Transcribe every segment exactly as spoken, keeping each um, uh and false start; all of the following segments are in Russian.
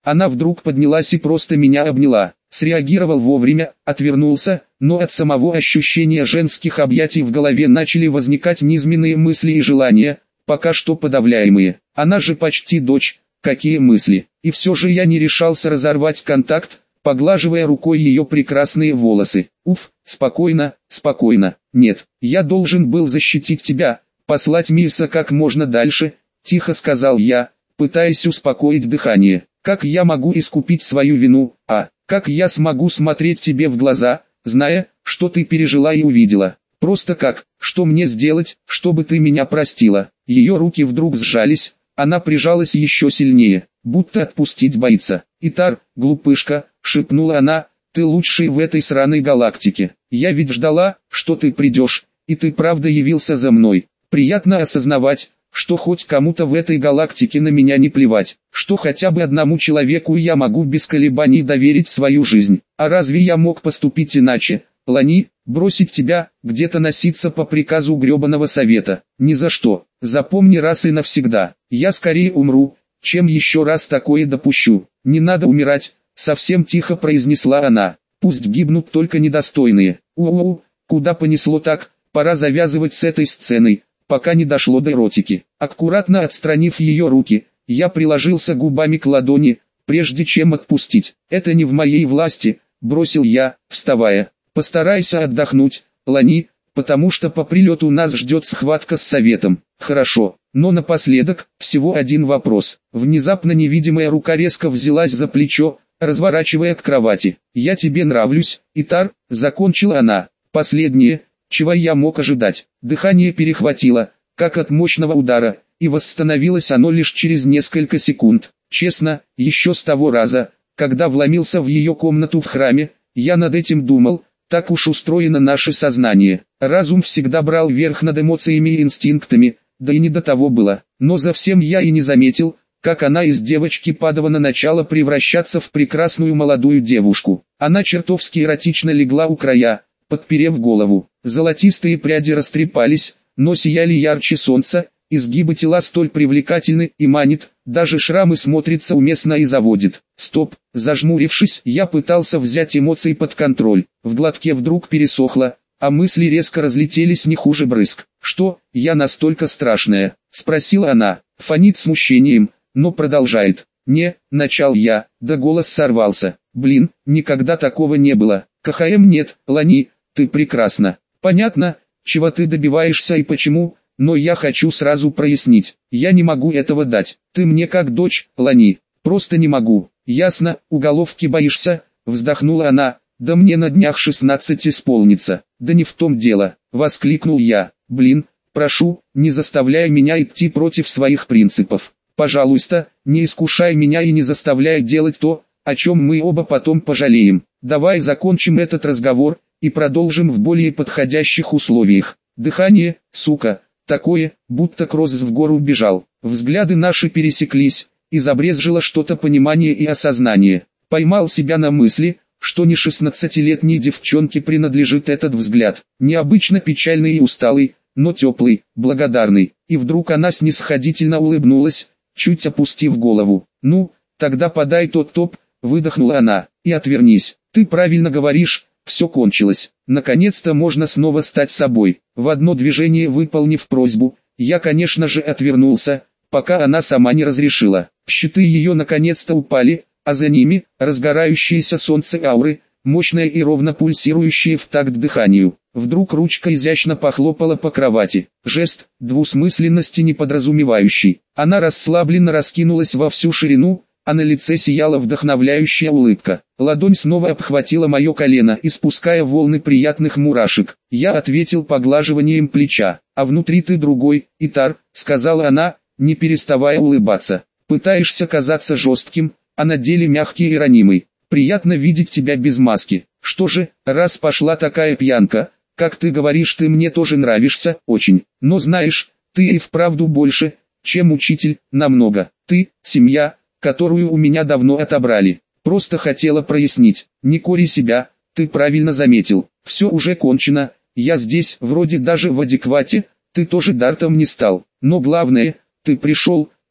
Она вдруг поднялась и просто меня обняла. Среагировал вовремя, отвернулся, но от самого ощущения женских объятий в голове начали возникать низменные мысли и желания, пока что подавляемые. Она же почти дочь, какие мысли. И все же я не решался разорвать контакт, поглаживая рукой ее прекрасные волосы. Уф, спокойно, спокойно. Нет, я должен был защитить тебя, послать Мильса как можно дальше, тихо сказал я, пытаясь успокоить дыхание. Как я могу искупить свою вину, а, как я смогу смотреть тебе в глаза, зная, что ты пережила и увидела? Просто как, что мне сделать, чтобы ты меня простила? Ее руки вдруг сжались, она прижалась еще сильнее, будто отпустить боится. «Итар, глупышка», — шепнула она, — «ты лучший в этой сраной галактике. Я ведь ждала, что ты придешь, и ты правда явился за мной. Приятно осознавать, что хоть кому-то в этой галактике на меня не плевать, что хотя бы одному человеку я могу без колебаний доверить свою жизнь. А разве я мог поступить иначе, Лани, бросить тебя, где-то носиться по приказу гребаного совета? Ни за что. Запомни раз и навсегда, я скорее умру, чем еще раз такое допущу. Не надо умирать, совсем тихо произнесла она. Пусть гибнут только недостойные. У-у-у, куда понесло так, пора завязывать с этой сценой, пока не дошло до эротики. Аккуратно отстранив ее руки, я приложился губами к ладони, прежде чем отпустить. «Это не в моей власти», — бросил я, вставая. «Постарайся отдохнуть, Лани, потому что по прилету нас ждет схватка с советом». «Хорошо, но напоследок, всего один вопрос». Внезапно невидимая рука резко взялась за плечо, разворачивая к кровати. «Я тебе нравлюсь, Итар», — закончила она. «Последнее, чего я мог ожидать». Дыхание перехватило, как от мощного удара, и восстановилось оно лишь через несколько секунд. Честно, еще с того раза, когда вломился в ее комнату в храме, я над этим думал, так уж устроено наше сознание. Разум всегда брал верх над эмоциями и инстинктами, да и не до того было. Но за всем я и не заметил, как она из девочки падавана начала превращаться в прекрасную молодую девушку. Она чертовски эротично легла у края, подперев голову. Золотистые пряди растрепались, но сияли ярче солнца, изгибы тела столь привлекательны и манит, даже шрамы смотрятся уместно и заводит. Стоп, зажмурившись, я пытался взять эмоции под контроль. В глотке вдруг пересохло, а мысли резко разлетелись не хуже брызг. «Что, я настолько страшная?» — спросила она, фонит смущением, но продолжает. «Не», — начал я, да голос сорвался. «Блин, никогда такого не было. КХМ нет, Лани, ты прекрасна. Понятно, чего ты добиваешься и почему, но я хочу сразу прояснить. Я не могу этого дать. Ты мне как дочь, Лани, просто не могу». «Ясно, уголовки боишься?» — вздохнула она. «Да мне на днях шестнадцать исполнится». «Да не в том дело», — воскликнул я. «Блин, прошу, не заставляй меня идти против своих принципов. Пожалуйста, не искушай меня и не заставляй делать то, о чем мы оба потом пожалеем. Давай закончим этот разговор и продолжим в более подходящих условиях». Дыхание, сука, такое, будто Крозс в гору бежал. Взгляды наши пересеклись, и забрезжило что-то понимание и осознание. Поймал себя на мысли, что не шестнадцатилетней девчонке принадлежит этот взгляд. Необычно печальный и усталый, но теплый, благодарный. И вдруг она снисходительно улыбнулась, чуть опустив голову. «Ну, тогда подай тот топ», — выдохнула она, — «и отвернись. Ты правильно говоришь, все кончилось. Наконец-то можно снова стать собой». В одно движение выполнив просьбу, я конечно же отвернулся, пока она сама не разрешила. Щиты ее наконец-то упали, а за ними, разгорающееся солнце ауры, мощное и ровно пульсирующее в такт дыханию. Вдруг ручка изящно похлопала по кровати. Жест, двусмысленности не подразумевающий. Она расслабленно раскинулась во всю ширину, а на лице сияла вдохновляющая улыбка. Ладонь снова обхватила мое колено, испуская волны приятных мурашек. Я ответил поглаживанием плеча. «А внутри ты другой, Итар», — сказала она, не переставая улыбаться. «Пытаешься казаться жестким, а на деле мягкий и ранимый. Приятно видеть тебя без маски. Что же, раз пошла такая пьянка, как ты говоришь, ты мне тоже нравишься, очень. Но знаешь, ты и вправду больше, чем учитель, намного. Ты — семья, которую у меня давно отобрали. Просто хотела прояснить. Не кори себя, ты правильно заметил. Все уже кончено, я здесь, вроде даже в адеквате, ты тоже Дартом не стал. Но главное, ты пришел,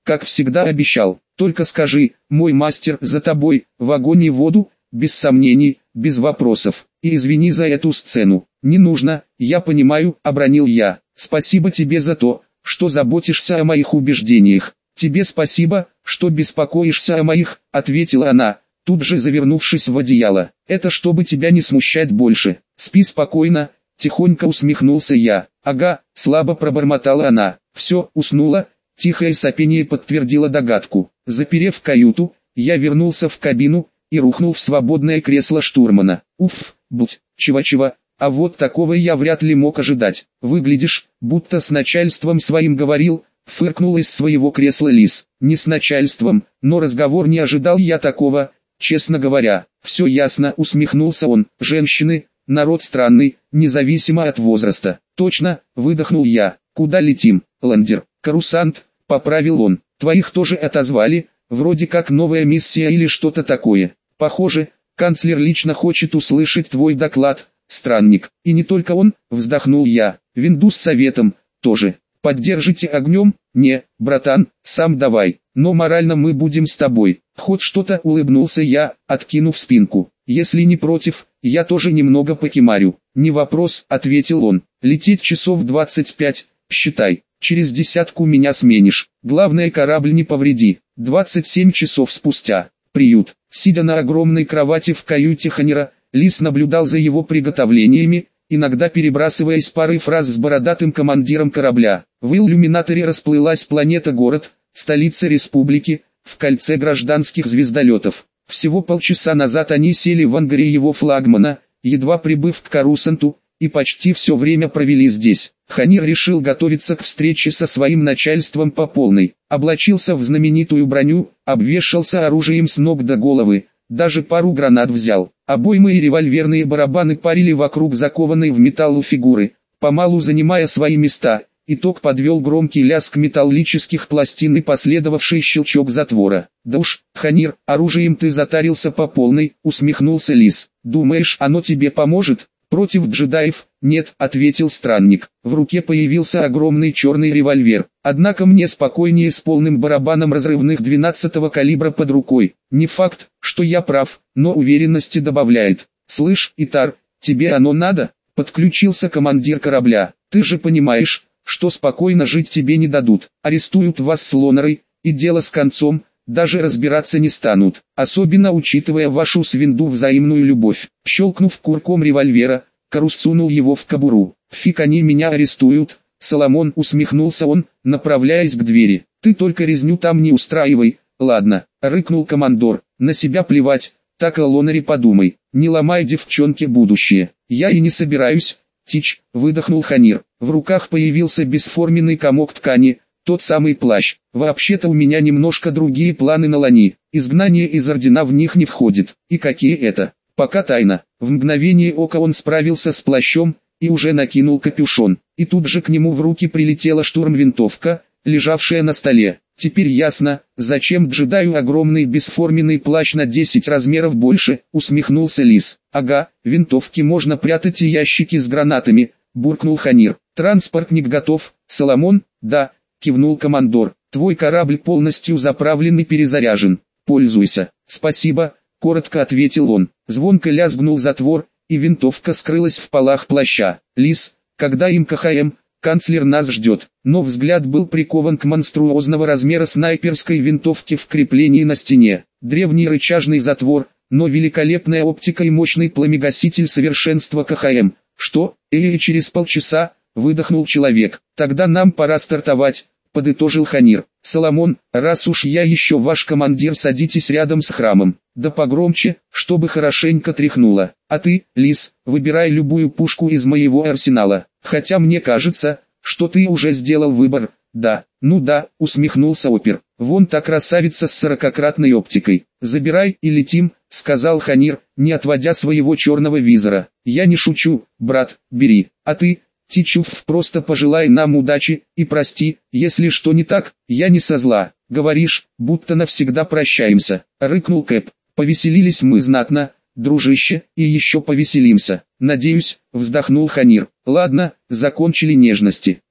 как всегда обещал. Только скажи, мой мастер за тобой, в огонь и воду, без сомнений, без вопросов. И извини за эту сцену. Не нужно, я понимаю, обронил я. Спасибо тебе за то, что заботишься о моих убеждениях. Тебе спасибо, что беспокоишься о моих, ответила она, тут же завернувшись в одеяло. Это чтобы тебя не смущать больше. Спи спокойно, тихонько усмехнулся я. Ага, слабо пробормотала она. Все, уснула. Тихое сопение подтвердило догадку. Заперев каюту, я вернулся в кабину и рухнул в свободное кресло штурмана. Уф, будь, чего-чего, а вот такого я вряд ли мог ожидать. Выглядишь, будто с начальством своим говорил, фыркнул из своего кресла Лис. Не с начальством, но разговор не ожидал я такого, честно говоря. Все ясно, усмехнулся он. Женщины, народ странный, независимо от возраста. Точно, выдохнул я. Куда летим, ландер? Карусант, поправил он. Твоих тоже отозвали, вроде как новая миссия или что-то такое. Похоже, канцлер лично хочет услышать твой доклад, странник. И не только он, вздохнул я. Винду с советом, тоже. Поддержите огнем? Не, братан, сам давай. Но морально мы будем с тобой. Хоть что-то, улыбнулся я, откинув спинку. Если не против, я тоже немного покемарю. Не вопрос, ответил он. Лететь часов двадцать пять, считай. Через десятку меня сменишь. Главное, корабль не повреди. двадцать семь часов спустя. Приют. Сидя на огромной кровати в каюте Ханира, Лис наблюдал за его приготовлениями, иногда перебрасываясь парой фраз с бородатым командиром корабля. В иллюминаторе расплылась планета-город, столица республики, в кольце гражданских звездолетов. Всего полчаса назад они сели в ангаре его флагмана, едва прибыв к Карусанту, и почти все время провели здесь. Ханир решил готовиться к встрече со своим начальством по полной. Облачился в знаменитую броню, обвешался оружием с ног до головы, даже пару гранат взял. Обоймы и револьверные барабаны парили вокруг закованной в металлу фигуры, помалу занимая свои места. Итог подвел громкий лязг металлических пластин и последовавший щелчок затвора. «Да уж, Ханир, оружием ты затарился по полной», — усмехнулся Лис. «Думаешь, оно тебе поможет?» «Против джедаев?» «Нет», — ответил странник. В руке появился огромный черный револьвер. «Однако мне спокойнее с полным барабаном разрывных двенадцатого калибра под рукой. Не факт, что я прав, но уверенности добавляет». «Слышь, Итар, тебе оно надо?» — подключился командир корабля. «Ты же понимаешь, что спокойно жить тебе не дадут. Арестуют вас с Лонорой, и дело с концом, даже разбираться не станут, особенно учитывая вашу с Винду взаимную любовь». Щелкнув курком револьвера, Карус сунул его в кобуру. «Фиг они меня арестуют», — Соломон, усмехнулся он, направляясь к двери. «Ты только резню там не устраивай, ладно», — рыкнул командор. «На себя плевать, так о Лоноре подумай, не ломай девчонке будущее». «Я и не собираюсь, Тич», — выдохнул Ханир. В руках появился бесформенный комок ткани, тот самый плащ. «Вообще-то у меня немножко другие планы на Лани. Изгнание из Ордена в них не входит. И какие это? Пока тайна». В мгновение ока он справился с плащом и уже накинул капюшон. И тут же к нему в руки прилетела штурмвинтовка, лежавшая на столе. «Теперь ясно, зачем джедаю огромный бесформенный плащ на десять размеров больше», — усмехнулся Лис. «Ага, винтовки можно прятать и ящики с гранатами», — буркнул Ханир. «Транспортник готов, Соломон?» «Да», — кивнул командор. «Твой корабль полностью заправлен и перезаряжен. Пользуйся». «Спасибо», — коротко ответил он. Звонко лязгнул затвор, и винтовка скрылась в полах плаща. «Лис, когда им КХМ, канцлер нас ждет». Но взгляд был прикован к монструозного размера снайперской винтовке в креплении на стене. Древний рычажный затвор, но великолепная оптика и мощный пламегаситель совершенства КХМ. «Что? Э, через полчаса?» — выдохнул человек. «Тогда нам пора стартовать», — подытожил Ханир. «Соломон, раз уж я еще ваш командир, садитесь рядом с храмом. Да погромче, чтобы хорошенько тряхнуло. А ты, Лис, выбирай любую пушку из моего арсенала. Хотя мне кажется, что ты уже сделал выбор». «Да, ну да», — усмехнулся опер. «Вон та красавица с сорокакратной оптикой. Забирай и летим», — сказал Ханир, не отводя своего черного визора. «Я не шучу, брат, бери. А ты, Тичуф, просто пожелай нам удачи, и прости, если что не так, я не со зла. Говоришь, будто навсегда прощаемся», — рыкнул Кэп. «Повеселились мы знатно, дружище, и еще повеселимся. Надеюсь», — вздохнул Ханир. «Ладно, закончили нежности.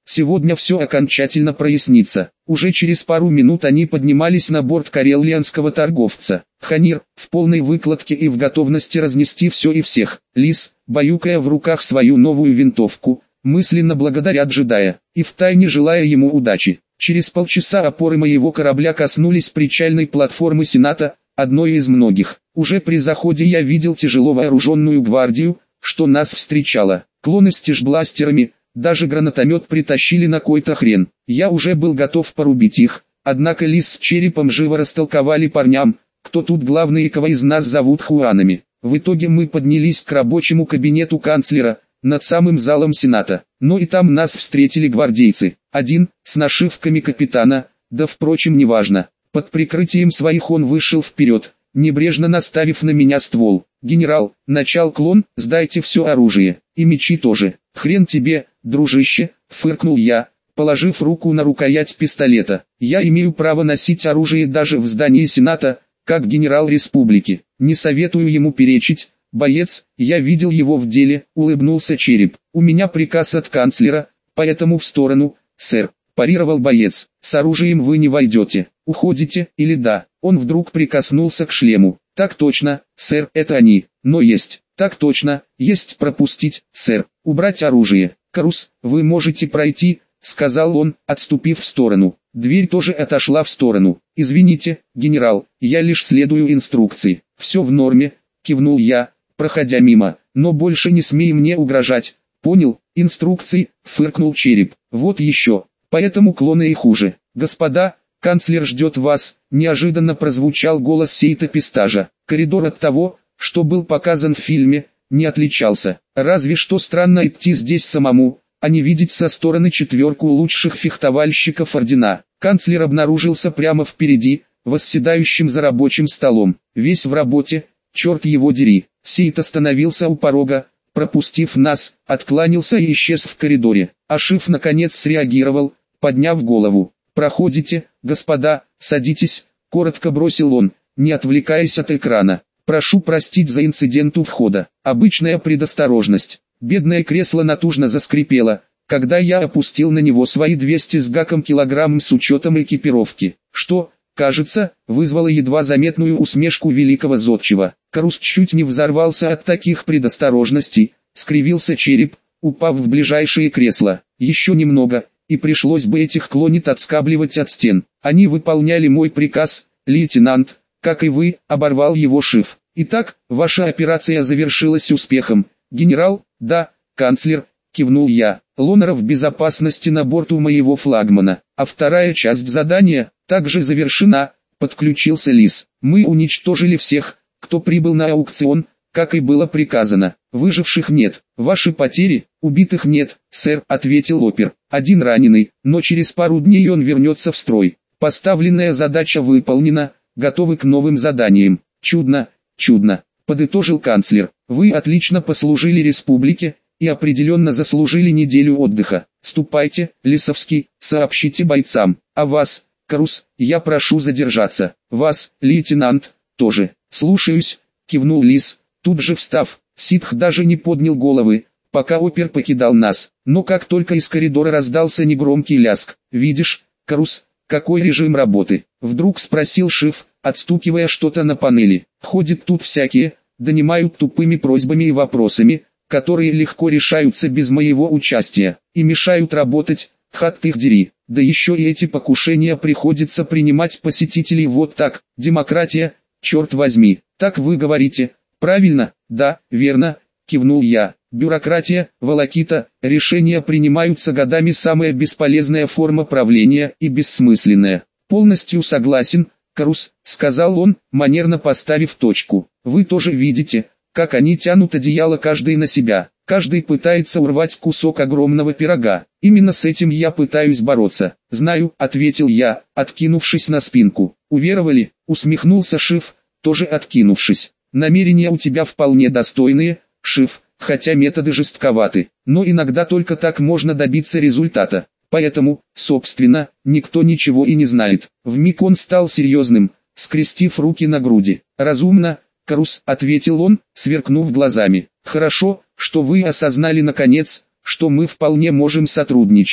Сегодня все окончательно прояснится. Уже через пару минут они поднимались на борт карелианского торговца. Ханир, в полной выкладке и в готовности разнести все и всех. Лис, баюкая в руках свою новую винтовку, мысленно благодаря джедая, и втайне желая ему удачи. Через полчаса опоры моего корабля коснулись причальной платформы Сената, одной из многих. Уже при заходе я видел тяжело вооруженную гвардию, что нас встречала. Клоны с тяжбластерами, даже гранатомет притащили на кой-то хрен. Я уже был готов порубить их, однако Лис с Черепом живо растолковали парням, кто тут главный и кого из нас зовут Хуанами. В итоге мы поднялись к рабочему кабинету канцлера, над самым залом Сената. Но и там нас встретили гвардейцы. Один, с нашивками капитана, да впрочем неважно. Под прикрытием своих он вышел вперед, небрежно наставив на меня ствол. «Генерал, начал клон, сдайте все оружие, и мечи тоже». «Хрен тебе, дружище», — фыркнул я, положив руку на рукоять пистолета. «Я имею право носить оружие даже в здании Сената, как генерал республики. Не советую ему перечить, боец, я видел его в деле», — улыбнулся Череп. «У меня приказ от канцлера, поэтому в сторону, сэр», — парировал боец. «С оружием вы не войдете, уходите, или да?» Он вдруг прикоснулся к шлему. «Так точно, сэр, это они, но есть». «Так точно, есть пропустить, сэр, убрать оружие». «Карус, вы можете пройти», — сказал он, отступив в сторону. Дверь тоже отошла в сторону. «Извините, генерал, я лишь следую инструкции». «Все в норме», — кивнул я, проходя мимо, «но больше не смей мне угрожать». «Понял, инструкции», — фыркнул Череп. «Вот еще, поэтому клоны и хуже». «Господа, канцлер ждет вас», — неожиданно прозвучал голос Сейта Пистажа. Коридор от того, что был показан в фильме, не отличался. Разве что странно идти здесь самому, а не видеть со стороны четверку лучших фехтовальщиков ордена. Канцлер обнаружился прямо впереди, восседающим за рабочим столом. Весь в работе, черт его дери. Сейт остановился у порога, пропустив нас, откланялся и исчез в коридоре. Ашиф наконец среагировал, подняв голову. «Проходите, господа, садитесь», — коротко бросил он, не отвлекаясь от экрана. «Прошу простить за инцидент у входа. Обычная предосторожность». Бедное кресло натужно заскрипело, когда я опустил на него свои двести с гаком килограмм с учетом экипировки. Что, кажется, вызвало едва заметную усмешку великого зодчего. Карус чуть не взорвался от таких предосторожностей, скривился Череп, упав в ближайшее кресло. Еще немного, и пришлось бы этих клонит отскабливать от стен. Они выполняли мой приказ, лейтенант. «Как и вы», — оборвал его Шиф. «Итак, ваша операция завершилась успехом, генерал?» «Да, канцлер», — кивнул я. «Лонера в безопасности на борту моего флагмана, а вторая часть задания также завершена», — подключился Лис. «Мы уничтожили всех, кто прибыл на аукцион, как и было приказано. Выживших нет. Ваши потери, убитых нет, сэр», — ответил опер. «Один раненый, но через пару дней он вернется в строй. Поставленная задача выполнена. Готовы к новым заданиям». «Чудно, чудно», — подытожил канцлер. «Вы отлично послужили республике, и определенно заслужили неделю отдыха. Ступайте, Лисовский, сообщите бойцам. А вас, Карус, я прошу задержаться. Вас, лейтенант, тоже». «Слушаюсь», — кивнул Лис, тут же встав. Ситх даже не поднял головы, пока опер покидал нас. Но как только из коридора раздался негромкий ляск. «Видишь, Карус, какой режим работы?» — вдруг спросил Шиф, отстукивая что-то на панели. «Ходят тут всякие, донимают тупыми просьбами и вопросами, которые легко решаются без моего участия, и мешают работать, хат их дери. Да еще и эти покушения приходится принимать посетителей вот так. Демократия, черт возьми, так вы говорите?» «Правильно, да, верно», — кивнул я. «Бюрократия, волокита, решения принимаются годами, самая бесполезная форма правления и бессмысленная». «Полностью согласен, Карус», — сказал он, манерно поставив точку. «Вы тоже видите, как они тянут одеяло каждый на себя. Каждый пытается урвать кусок огромного пирога. Именно с этим я пытаюсь бороться». «Знаю», — ответил я, откинувшись на спинку. «Уверовали?» — усмехнулся Шиф, тоже откинувшись. «Намерения у тебя вполне достойные, Шиф, хотя методы жестковаты, но иногда только так можно добиться результата. Поэтому, собственно, никто ничего и не знает». Вмиг он стал серьезным, скрестив руки на груди. «Разумно, Карус», — ответил он, сверкнув глазами. «Хорошо, что вы осознали наконец, что мы вполне можем сотрудничать.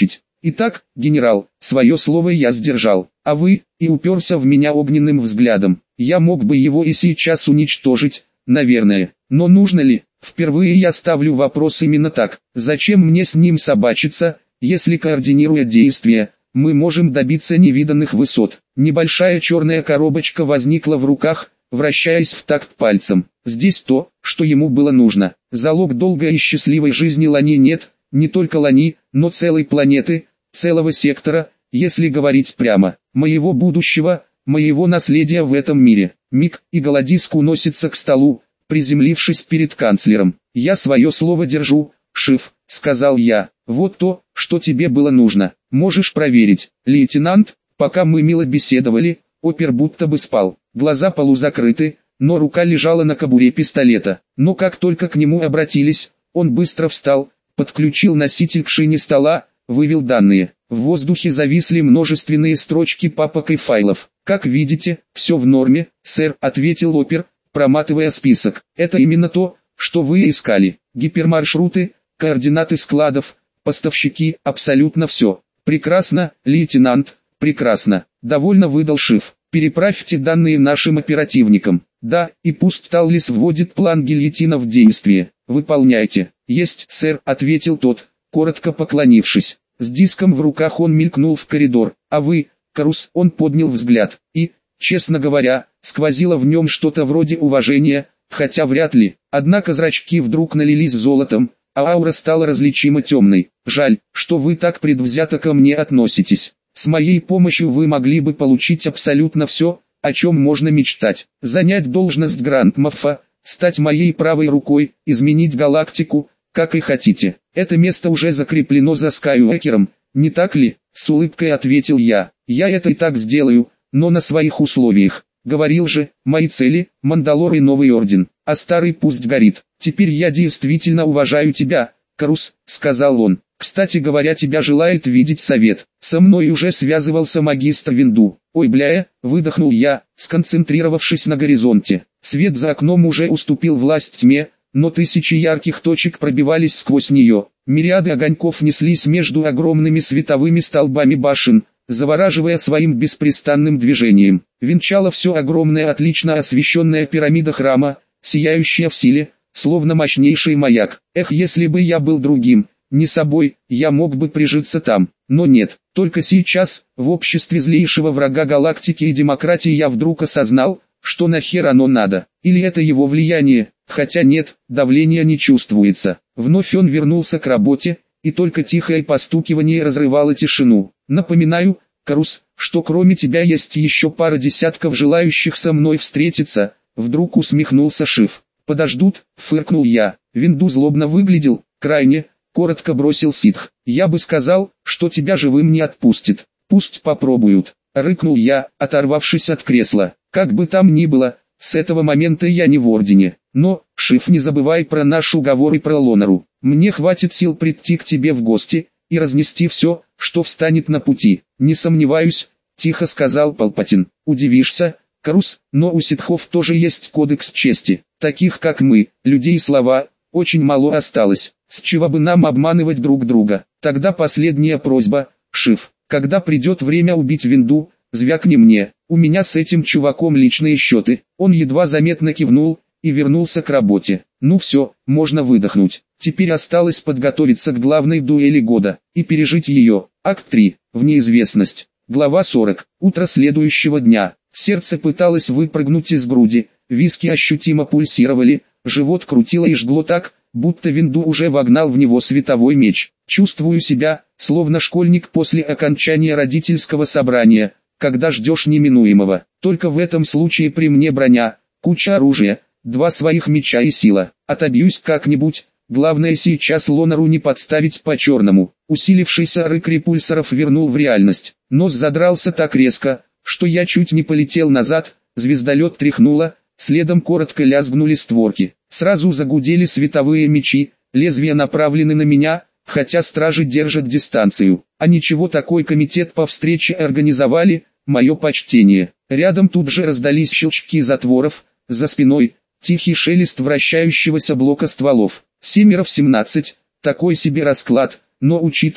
Итак, генерал, свое слово я сдержал, а вы, и уперся в меня огненным взглядом. Я мог бы его и сейчас уничтожить, наверное, но нужно ли? Впервые я ставлю вопрос именно так. Зачем мне с ним собачиться, если, координируя действия, мы можем добиться невиданных высот? Небольшая черная коробочка возникла в руках, вращаясь в такт пальцем. Здесь то, что ему было нужно. Залог долгой и счастливой жизни Лани нет, не только Лани, но целой планеты, целого сектора, если говорить прямо, моего будущего, моего наследия в этом мире. Миг, и Голодиск уносится к столу, приземлившись перед канцлером. «Я свое слово держу, Шиф», — сказал я. «Вот то, что тебе было нужно. Можешь проверить, лейтенант». Пока мы мило беседовали, опер будто бы спал. Глаза полузакрыты, но рука лежала на кобуре пистолета. Но как только к нему обратились, он быстро встал, подключил носитель к шине стола, вывел данные. В воздухе зависли множественные строчки папок и файлов. «Как видите, все в норме, сэр», — ответил опер, проматывая список. «Это именно то, что вы искали. Гипермаршруты, координаты складов, поставщики, абсолютно все. Прекрасно, лейтенант, прекрасно», — довольно выдал Шиф. «Переправьте данные нашим оперативникам». «Да, и пусть Таллис вводит план гильотина в действие. Выполняйте». «Есть, сэр», — ответил тот, коротко поклонившись. С диском в руках он мелькнул в коридор. «А вы, Карус?» Он поднял взгляд, и, честно говоря, сквозило в нем что-то вроде уважения, хотя вряд ли. Однако зрачки вдруг налились золотом, а аура стала различимо темной. «Жаль, что вы так предвзято ко мне относитесь. С моей помощью вы могли бы получить абсолютно все, о чем можно мечтать. Занять должность Гранд-Маффа, стать моей правой рукой, изменить галактику, как и хотите. Это место уже закреплено за Скайуокером, не так ли?» С улыбкой ответил я. «Я это и так сделаю, но на своих условиях. Говорил же, мои цели, Мандалор и Новый Орден, а старый пусть горит. Теперь я действительно уважаю тебя, Карус», — сказал он. «Кстати говоря, тебя желает видеть совет. Со мной уже связывался магистр Винду». «Ой, бляя», — выдохнул я, сконцентрировавшись на горизонте. Свет за окном уже уступил власть тьме, но тысячи ярких точек пробивались сквозь нее. Мириады огоньков неслись между огромными световыми столбами башен, завораживая своим беспрестанным движением. Венчала все огромная отлично освещенная пирамида храма, сияющая в силе, словно мощнейший маяк. Эх, если бы я был другим, не собой, я мог бы прижиться там. Но нет, только сейчас, в обществе злейшего врага галактики и демократии я вдруг осознал, что нахер оно надо. Или это его влияние, хотя нет, давления не чувствуется. Вновь он вернулся к работе, и только тихое постукивание разрывало тишину. «Напоминаю, Карус, что кроме тебя есть еще пара десятков желающих со мной встретиться», — вдруг усмехнулся Шиф. «Подождут», — фыркнул я. Винду злобно выглядел, крайне, коротко бросил ситх. «Я бы сказал, что тебя живым не отпустит. Пусть попробуют», — рыкнул я, оторвавшись от кресла. «Как бы там ни было, с этого момента я не в Ордене. Но, Шиф, не забывай про наш уговор и про Лонару. Мне хватит сил прийти к тебе в гости и разнести все, что встанет на пути». «Не сомневаюсь», — тихо сказал Палпатин. «Удивишься, Карус, но у ситхов тоже есть кодекс чести. Таких как мы, людей слова, очень мало осталось. С чего бы нам обманывать друг друга? Тогда последняя просьба, Шиф, когда придет время убить Винду, звякни мне, у меня с этим чуваком личные счеты». Он едва заметно кивнул и вернулся к работе. «Ну все, можно выдохнуть. Теперь осталось подготовиться к главной дуэли года и пережить ее». Акт три. В неизвестность. Глава сорок. Утро следующего дня. Сердце пыталось выпрыгнуть из груди, виски ощутимо пульсировали, живот крутило и жгло так, будто Винду уже вогнал в него световой меч. Чувствую себя, словно школьник после окончания родительского собрания, когда ждешь неминуемого. Только в этом случае при мне броня, куча оружия, два своих меча и сила. Отобьюсь как-нибудь, главное сейчас Лонару не подставить по-черному. Усилившийся рык репульсоров вернул в реальность. Нос задрался так резко, что я чуть не полетел назад, звездолет тряхнуло, следом коротко лязгнули створки. Сразу загудели световые мечи, лезвия направлены на меня, хотя стражи держат дистанцию. А ничего, такой комитет по встрече организовали, мое почтение. Рядом тут же раздались щелчки затворов, за спиной тихий шелест вращающегося блока стволов. Семеро в семнадцать, такой себе расклад, но учитывая,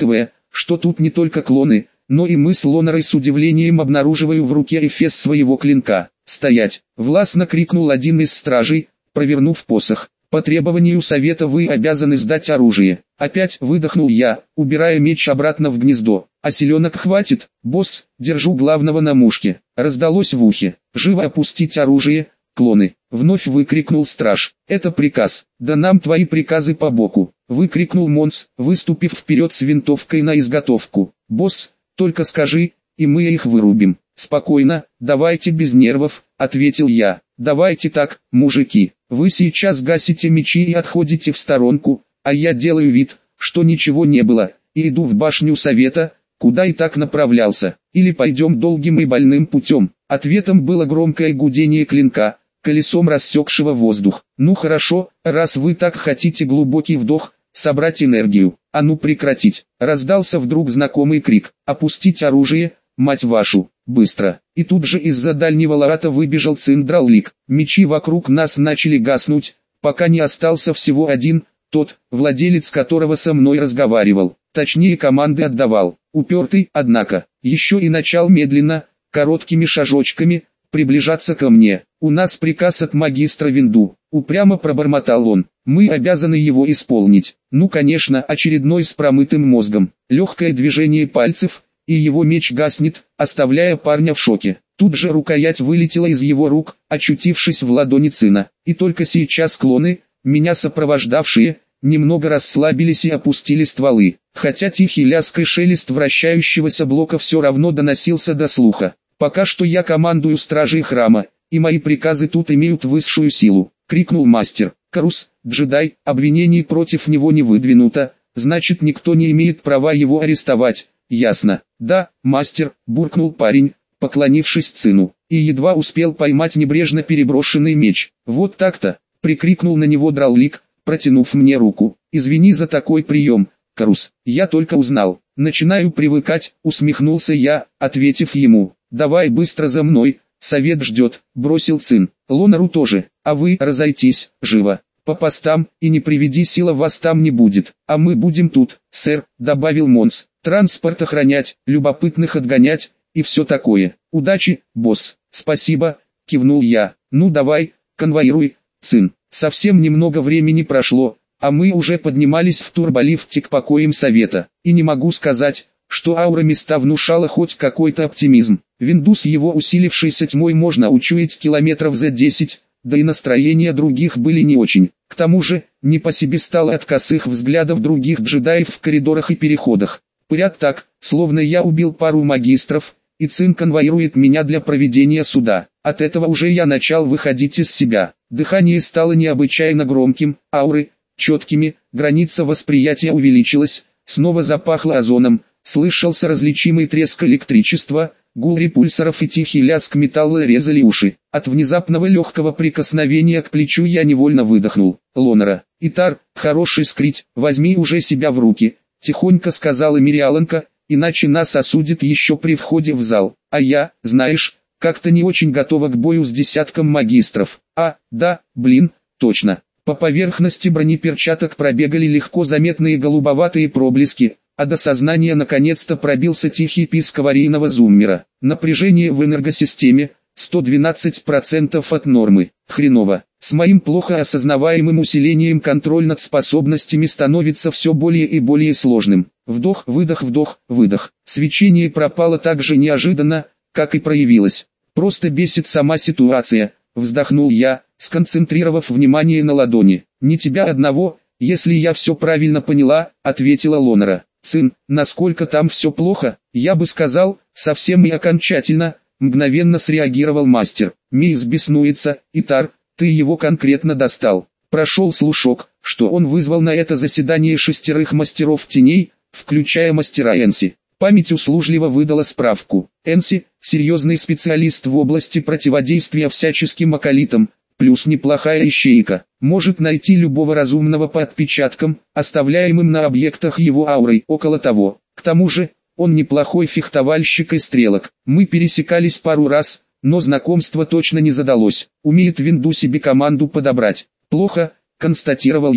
что тут не только клоны, но и мы с Лонарой с удивлением обнаруживаю в руке эфес своего клинка. «Стоять!» — властно крикнул один из стражей, провернув посох. «По требованию совета вы обязаны сдать оружие». Опять выдохнул я, убирая меч обратно в гнездо. «А селенок хватит, босс, держу главного на мушке». Раздалось в ухе. «Живо опустить оружие, клоны!» Вновь выкрикнул страж. «Это приказ. Да нам твои приказы по боку!» Выкрикнул Монс, выступив вперед с винтовкой на изготовку. «Босс, только скажи, и мы их вырубим». «Спокойно, давайте без нервов», — ответил я. «Давайте так, мужики, вы сейчас гасите мечи и отходите в сторонку, а я делаю вид, что ничего не было, и иду в башню совета, куда и так направлялся. Или пойдем долгим и больным путем». Ответом было громкое гудение клинка, колесом рассекшего воздух. «Ну хорошо, раз вы так хотите глубокий вдох, собрать энергию, а ну прекратить». Раздался вдруг знакомый крик. «Опустить оружие, мать вашу, быстро!» И тут же из-за дальнего лаата выбежал Циндраллик. Мечи вокруг нас начали гаснуть, пока не остался всего один, тот, владелец которого со мной разговаривал, точнее команды отдавал. Упертый, однако, еще и начал медленно, короткими шажочками, приближаться ко мне. «У нас приказ от магистра Винду», — упрямо пробормотал он. «Мы обязаны его исполнить». Ну конечно, очередной с промытым мозгом. Легкое движение пальцев, и его меч гаснет, оставляя парня в шоке. Тут же рукоять вылетела из его рук, очутившись в ладони Цина. И только сейчас клоны, меня сопровождавшие, немного расслабились и опустили стволы. Хотя тихий лязг и шелест вращающегося блока все равно доносился до слуха. «Пока что я командую стражей храма, и мои приказы тут имеют высшую силу», — крикнул мастер. «Карус, джедай, обвинений против него не выдвинуто, значит никто не имеет права его арестовать». «Ясно». «Да, мастер», — буркнул парень, поклонившись Цину, и едва успел поймать небрежно переброшенный меч. «Вот так-то», — прикрикнул на него Драллик, протянув мне руку. «Извини за такой прием, Карус, я только узнал». «Начинаю привыкать», — усмехнулся я, ответив ему. «Давай быстро за мной, совет ждет», — бросил Цин. «Лонару тоже, а вы разойтись, живо. По постам, и не приведи сила вас там не будет, а мы будем тут, сэр», — добавил Монс. «Транспорт охранять, любопытных отгонять, и все такое. Удачи, босс». «Спасибо», — кивнул я. «Ну давай, конвоируй, Цин». Совсем немного времени прошло, а мы уже поднимались в турболифте к покоям совета. И не могу сказать, что аура места внушала хоть какой-то оптимизм. Винду с его усилившейся тьмой можно учуять километров за десять, да и настроения других были не очень. К тому же, не по себе стало от косых взглядов других джедаев в коридорах и переходах. Пырят так, словно я убил пару магистров, и Цин конвоирует меня для проведения суда. От этого уже я начал выходить из себя. Дыхание стало необычайно громким, ауры четкими, граница восприятия увеличилась, снова запахло озоном, слышался различимый треск электричества, гул репульсоров и тихий лязг металла резали уши. От внезапного легкого прикосновения к плечу я невольно выдохнул. «Лонара, Итар, хороший скрить, возьми уже себя в руки», — тихонько сказала Мириаланка, «иначе нас осудят еще при входе в зал. А я, знаешь, как-то не очень готова к бою с десятком магистров». «А, да, блин, точно». По поверхности бронеперчаток пробегали легко заметные голубоватые проблески, а до сознания наконец-то пробился тихий писк аварийного зуммера. Напряжение в энергосистеме сто двенадцать процентов от нормы. Хреново. С моим плохо осознаваемым усилением контроль над способностями становится все более и более сложным. Вдох, выдох, вдох, выдох. Свечение пропало так же неожиданно, как и проявилось. Просто бесит сама ситуация, вздохнул я, сконцентрировав внимание на ладони. «Не тебя одного, если я все правильно поняла», — ответила Лонара. «Цин, насколько там все плохо?» «Я бы сказал, совсем и окончательно», — мгновенно среагировал мастер. «Мейс беснуется, Итар, ты его конкретно достал». Прошел слушок, что он вызвал на это заседание шестерых мастеров теней, включая мастера Энси. Память услужливо выдала справку. Энси – серьезный специалист в области противодействия всяческим околитам, плюс неплохая ищейка, может найти любого разумного по отпечаткам, оставляемым на объектах его аурой, около того. К тому же, он неплохой фехтовальщик и стрелок. Мы пересекались пару раз, но знакомство точно не задалось. Умеет Винду себе команду подобрать. Плохо, констатировал я.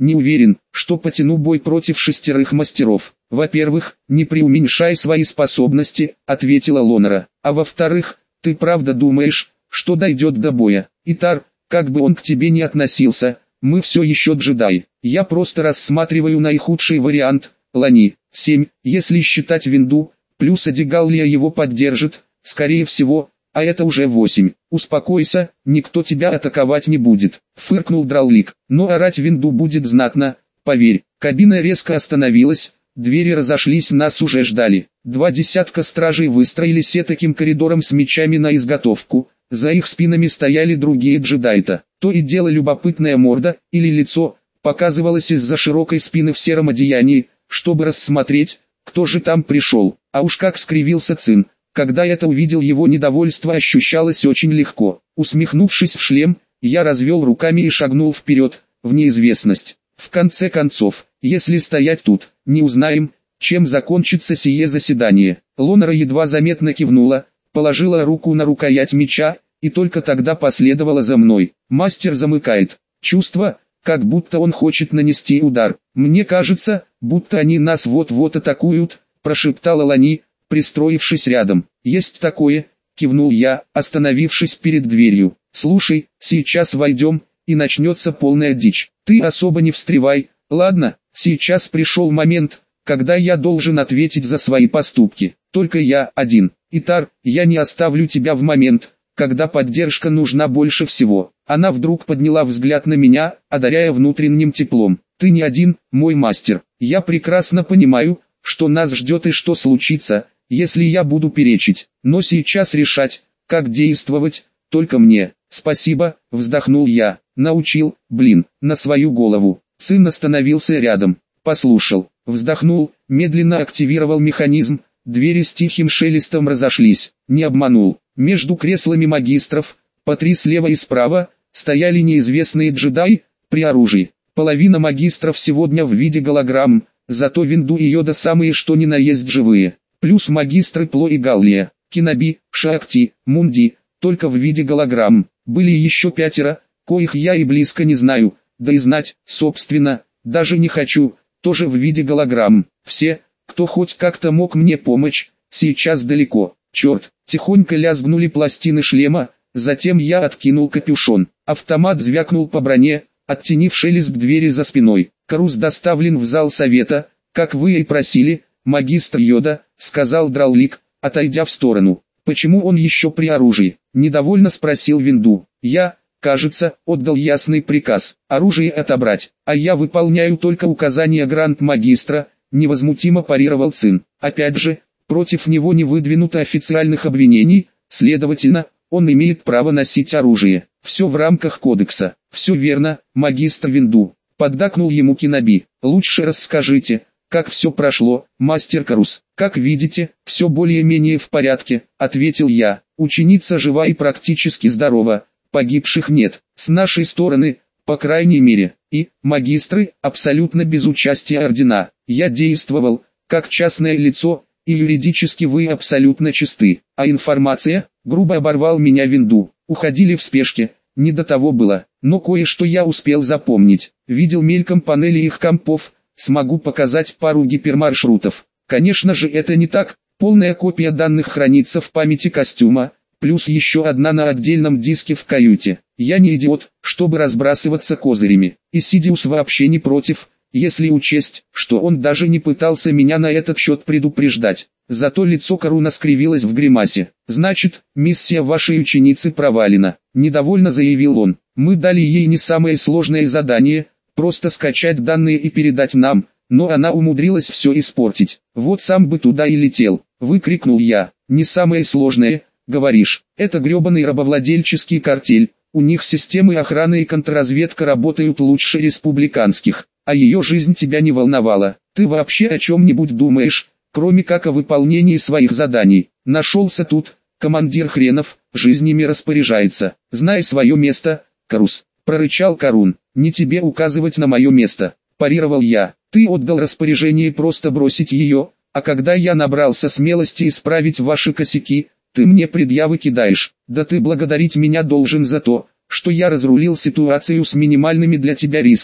Не уверен, что потяну бой против шестерых мастеров. Во-первых, не преуменьшай свои способности, ответила Лонара. А во-вторых, ты правда думаешь, что дойдет до боя? Итар, как бы он к тебе не относился, мы все еще джедаи. Я просто рассматриваю наихудший вариант. Лани, семь, если считать Винду, плюс Адигаллия его поддержит, скорее всего, а это уже восемь. Успокойся, никто тебя атаковать не будет, фыркнул Драулик. Но орать Винду будет знатно, поверь. Кабина резко остановилась, двери разошлись, нас уже ждали. Два десятка стражей выстроились этаким коридором с мечами на изготовку. За их спинами стояли другие джедайта. То и дело любопытная морда или лицо показывалось из-за широкой спины в сером одеянии, чтобы рассмотреть, кто же там пришел. А уж как скривился Цин, когда это увидел, его недовольство ощущалось очень легко. Усмехнувшись в шлем, я развел руками и шагнул вперед, в неизвестность. В конце концов, если стоять тут, не узнаем, чем закончится сие заседание. Лонара едва заметно кивнула, положила руку на рукоять меча, и только тогда последовала за мной. Мастер замыкает. Чувство, как будто он хочет нанести удар. Мне кажется, будто они нас вот-вот атакуют, прошептала Лани, пристроившись рядом. Есть такое, кивнул я, остановившись перед дверью. Слушай, сейчас войдем, и начнется полная дичь. Ты особо не встревай, ладно? Сейчас пришел момент, когда я должен ответить за свои поступки. Только я один. Итар, я не оставлю тебя в момент, когда поддержка нужна больше всего. Она вдруг подняла взгляд на меня, одаряя внутренним теплом. Ты не один, мой мастер. Я прекрасно понимаю, что нас ждет и что случится, если я буду перечить. Но сейчас решать, как действовать, только мне. Спасибо, вздохнул я. Научил, блин, на свою голову. Цин остановился рядом, послушал, вздохнул, медленно активировал механизм. Двери с тихим шелестом разошлись. Не обманул. Между креслами магистров, по три слева и справа, стояли неизвестные джедаи, при оружии. Половина магистров сегодня в виде голограмм, зато Винду и Йода самые что ни на есть живые. Плюс магистры Пло и Галлия, Киноби, Шаакти, Мунди, только в виде голограмм. Были еще пятеро, коих я и близко не знаю, да и знать, собственно, даже не хочу, тоже в виде голограмм. Все, кто хоть как-то мог мне помочь, сейчас далеко. Черт, тихонько лязгнули пластины шлема, затем я откинул капюшон. Автомат звякнул по броне, оттенив шелест двери за спиной. Карус доставлен в зал совета, как вы и просили, магистр Йода, сказал Драулик, отойдя в сторону. Почему он еще при оружии? Недовольно спросил Винду. Я, кажется, отдал ясный приказ, оружие отобрать, а я выполняю только указания гранд-магистра, невозмутимо парировал Цин. Опять же, против него не выдвинуто официальных обвинений, следовательно, он имеет право носить оружие. Все в рамках кодекса. Все верно, магистр Винду. Поддакнул ему Киноби. Лучше расскажите, как все прошло, мастер Карус. Как видите, все более-менее в порядке, ответил я. Ученица жива и практически здорова. Погибших нет. С нашей стороны, по крайней мере. И, магистры, абсолютно без участия ордена. Я действовал, как частное лицо, и юридически вы абсолютно чисты. А информация, грубо оборвал меня Винду. Уходили в спешке, не до того было. Но кое-что я успел запомнить. Видел мельком панели их компов, смогу показать пару гипермаршрутов. Конечно же это не так, полная копия данных хранится в памяти костюма, плюс еще одна на отдельном диске в каюте. Я не идиот, чтобы разбрасываться козырями. И Сидиус вообще не против, если учесть, что он даже не пытался меня на этот счет предупреждать. Зато лицо Каруна скривилось в гримасе. «Значит, миссия вашей ученицы провалена», – недовольно заявил он. «Мы дали ей не самое сложное задание, просто скачать данные и передать нам, но она умудрилась все испортить. Вот сам бы туда и летел», – выкрикнул я. «Не самое сложное, говоришь, это гребаный рабовладельческий картель, у них системы охраны и контрразведка работают лучше республиканских, а ее жизнь тебя не волновала. Ты вообще о чем-нибудь думаешь, кроме как о выполнении своих заданий? Нашелся тут, командир хренов, жизнями распоряжается. Знай свое место, Карус», – прорычал Карун. «Не тебе указывать на мое место», – парировал я. «Ты отдал распоряжение просто бросить ее, а когда я набрался смелости исправить ваши косяки, ты мне предъявы кидаешь. Да ты благодарить меня должен за то, что я разрулил ситуацию с минимальными для тебя рисками.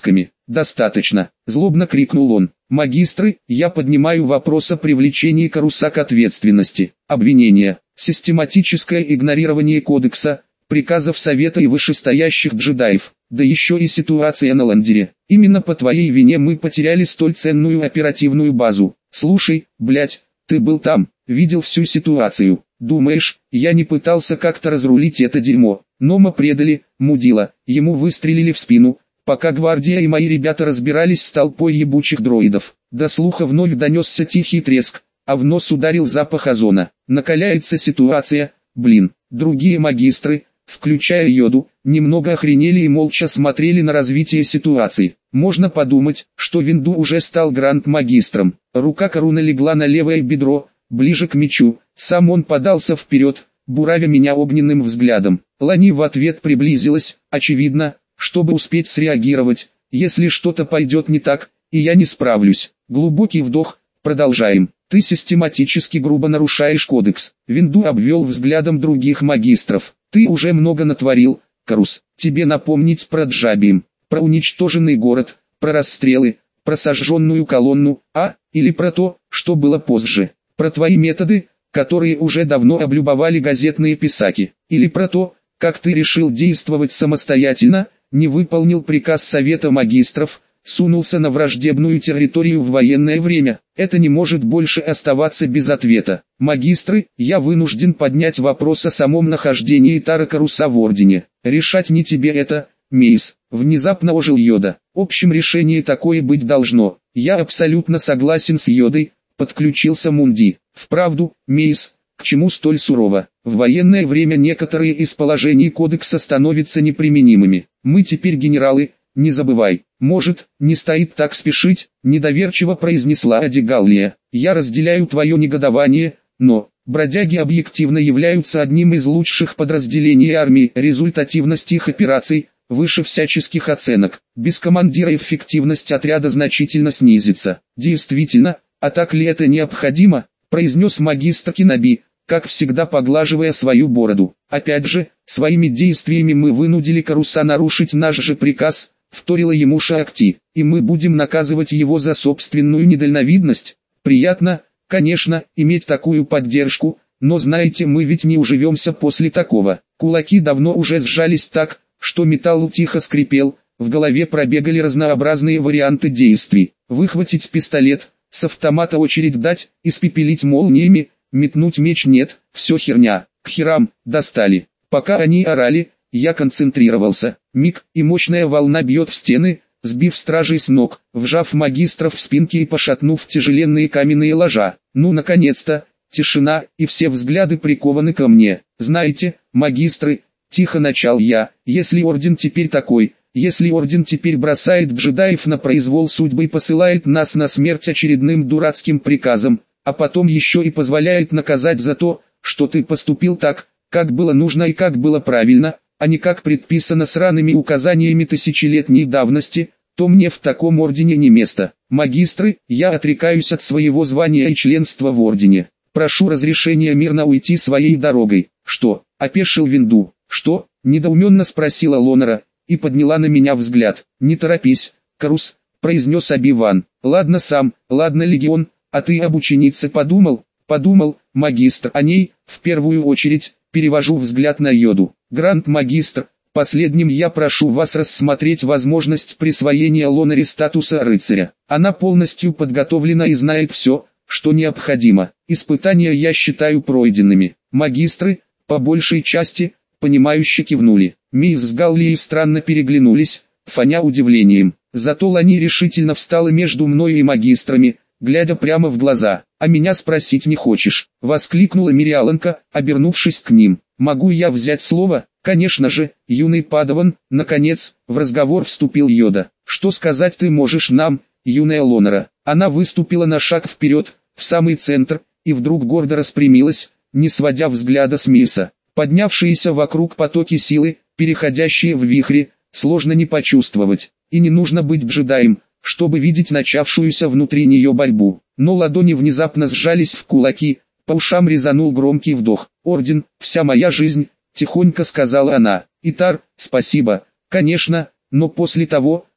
достаточно, злобно крикнул он. Магистры, я поднимаю вопрос о привлечении Каруса к ответственности. Обвинение, систематическое игнорирование кодекса, приказов Совета и вышестоящих джедаев, да еще и ситуация на ландере. Именно по твоей вине мы потеряли столь ценную оперативную базу. Слушай, блять, ты был там, видел всю ситуацию. Думаешь, я не пытался как-то разрулить это дерьмо? Нома предали, мудила, ему выстрелили в спину, пока гвардия и мои ребята разбирались с толпой ебучих дроидов. До слуха вновь донесся тихий треск, а в нос ударил запах озона. Накаляется ситуация, блин. Другие магистры, включая Йоду, немного охренели и молча смотрели на развитие ситуации. Можно подумать, что Винду уже стал гранд-магистром. Рука Каруна легла на левое бедро, ближе к мечу. Сам он подался вперед, буравя меня огненным взглядом. Лани в ответ приблизилась, очевидно, чтобы успеть среагировать, если что-то пойдет не так, и я не справлюсь. Глубокий вдох, продолжаем. Ты систематически грубо нарушаешь кодекс. Винду обвел взглядом других магистров. Ты уже много натворил, Карус. Тебе напомнить про Джабим, про уничтоженный город, про расстрелы, про сожженную колонну, а, или про то, что было позже. Про твои методы, которые уже давно облюбовали газетные писаки. Или про то, как ты решил действовать самостоятельно, не выполнил приказ Совета магистров, сунулся на враждебную территорию в военное время. Это не может больше оставаться без ответа. Магистры, я вынужден поднять вопрос о самом нахождении Тара Каруса в Ордене. Решать не тебе это, Мейс. Внезапно ожил Йода. В общем решении такое быть должно. Я абсолютно согласен с Йодой, подключился Мунди. Вправду, Мейс, к чему столь сурово? В военное время некоторые из положений кодекса становятся неприменимыми. Мы теперь генералы, не забывай. Может, не стоит так спешить, недоверчиво произнесла Адигаллия. Я разделяю твое негодование, но бродяги объективно являются одним из лучших подразделений армии. Результативность их операций выше всяческих оценок. Без командира эффективность отряда значительно снизится. Действительно, а так ли это необходимо? Произнес магистр Киноби, как всегда поглаживая свою бороду. Опять же, своими действиями мы вынудили Каруса нарушить наш же приказ, вторила ему Шаакти, и мы будем наказывать его за собственную недальновидность. Приятно, конечно, иметь такую поддержку, но знаете, мы ведь не уживемся после такого. Кулаки давно уже сжались так, что металл тихо скрипел, в голове пробегали разнообразные варианты действий. Выхватить пистолет, с автомата очередь дать, испепелить молниями, метнуть меч нет, все херня. К херам, достали. Пока они орали, я концентрировался. Миг, и мощная волна бьет в стены, сбив стражей с ног, вжав магистров в спинки и пошатнув тяжеленные каменные ложа. Ну наконец-то, тишина, и все взгляды прикованы ко мне. Знаете, магистры, тихо начал я, если орден теперь такой, если орден теперь бросает джедаев на произвол судьбы и посылает нас на смерть очередным дурацким приказом, а потом еще и позволяет наказать за то, что ты поступил так, как было нужно и как было правильно, а не как предписано сраными указаниями тысячелетней давности, то мне в таком ордене не место. Магистры, я отрекаюсь от своего звания и членства в ордене. Прошу разрешения мирно уйти своей дорогой. Что? Опешил Винду. Что? Недоуменно спросила Лонера, и подняла на меня взгляд. Не торопись, Карус, произнес Оби-Ван. Ладно сам, ладно легион, а ты об ученице подумал? Подумал, магистр, о ней, в первую очередь, перевожу взгляд на Йоду. Гранд-магистр, последним я прошу вас рассмотреть возможность присвоения Лонере статуса рыцаря. Она полностью подготовлена и знает все, что необходимо. Испытания я считаю пройденными. Магистры, по большей части, понимающе кивнули. Мисс с Галлией странно переглянулись, фоня удивлением. Зато Лани решительно встала между мной и магистрами, глядя прямо в глаза. «А меня спросить не хочешь?» — воскликнула Мириаланка, обернувшись к ним. «Могу я взять слово?» «Конечно же, юный падаван», — наконец, в разговор вступил Йода. «Что сказать ты можешь нам, юная Лонера?» Она выступила на шаг вперед, в самый центр, и вдруг гордо распрямилась, не сводя взгляда с Миса. Поднявшиеся вокруг потоки силы, переходящие в вихри, сложно не почувствовать, и не нужно быть джедаем, чтобы видеть начавшуюся внутри нее борьбу. Но ладони внезапно сжались в кулаки, по ушам резанул громкий вдох. «Орден, вся моя жизнь», — тихонько сказала она. «Итар, спасибо, конечно, но после того,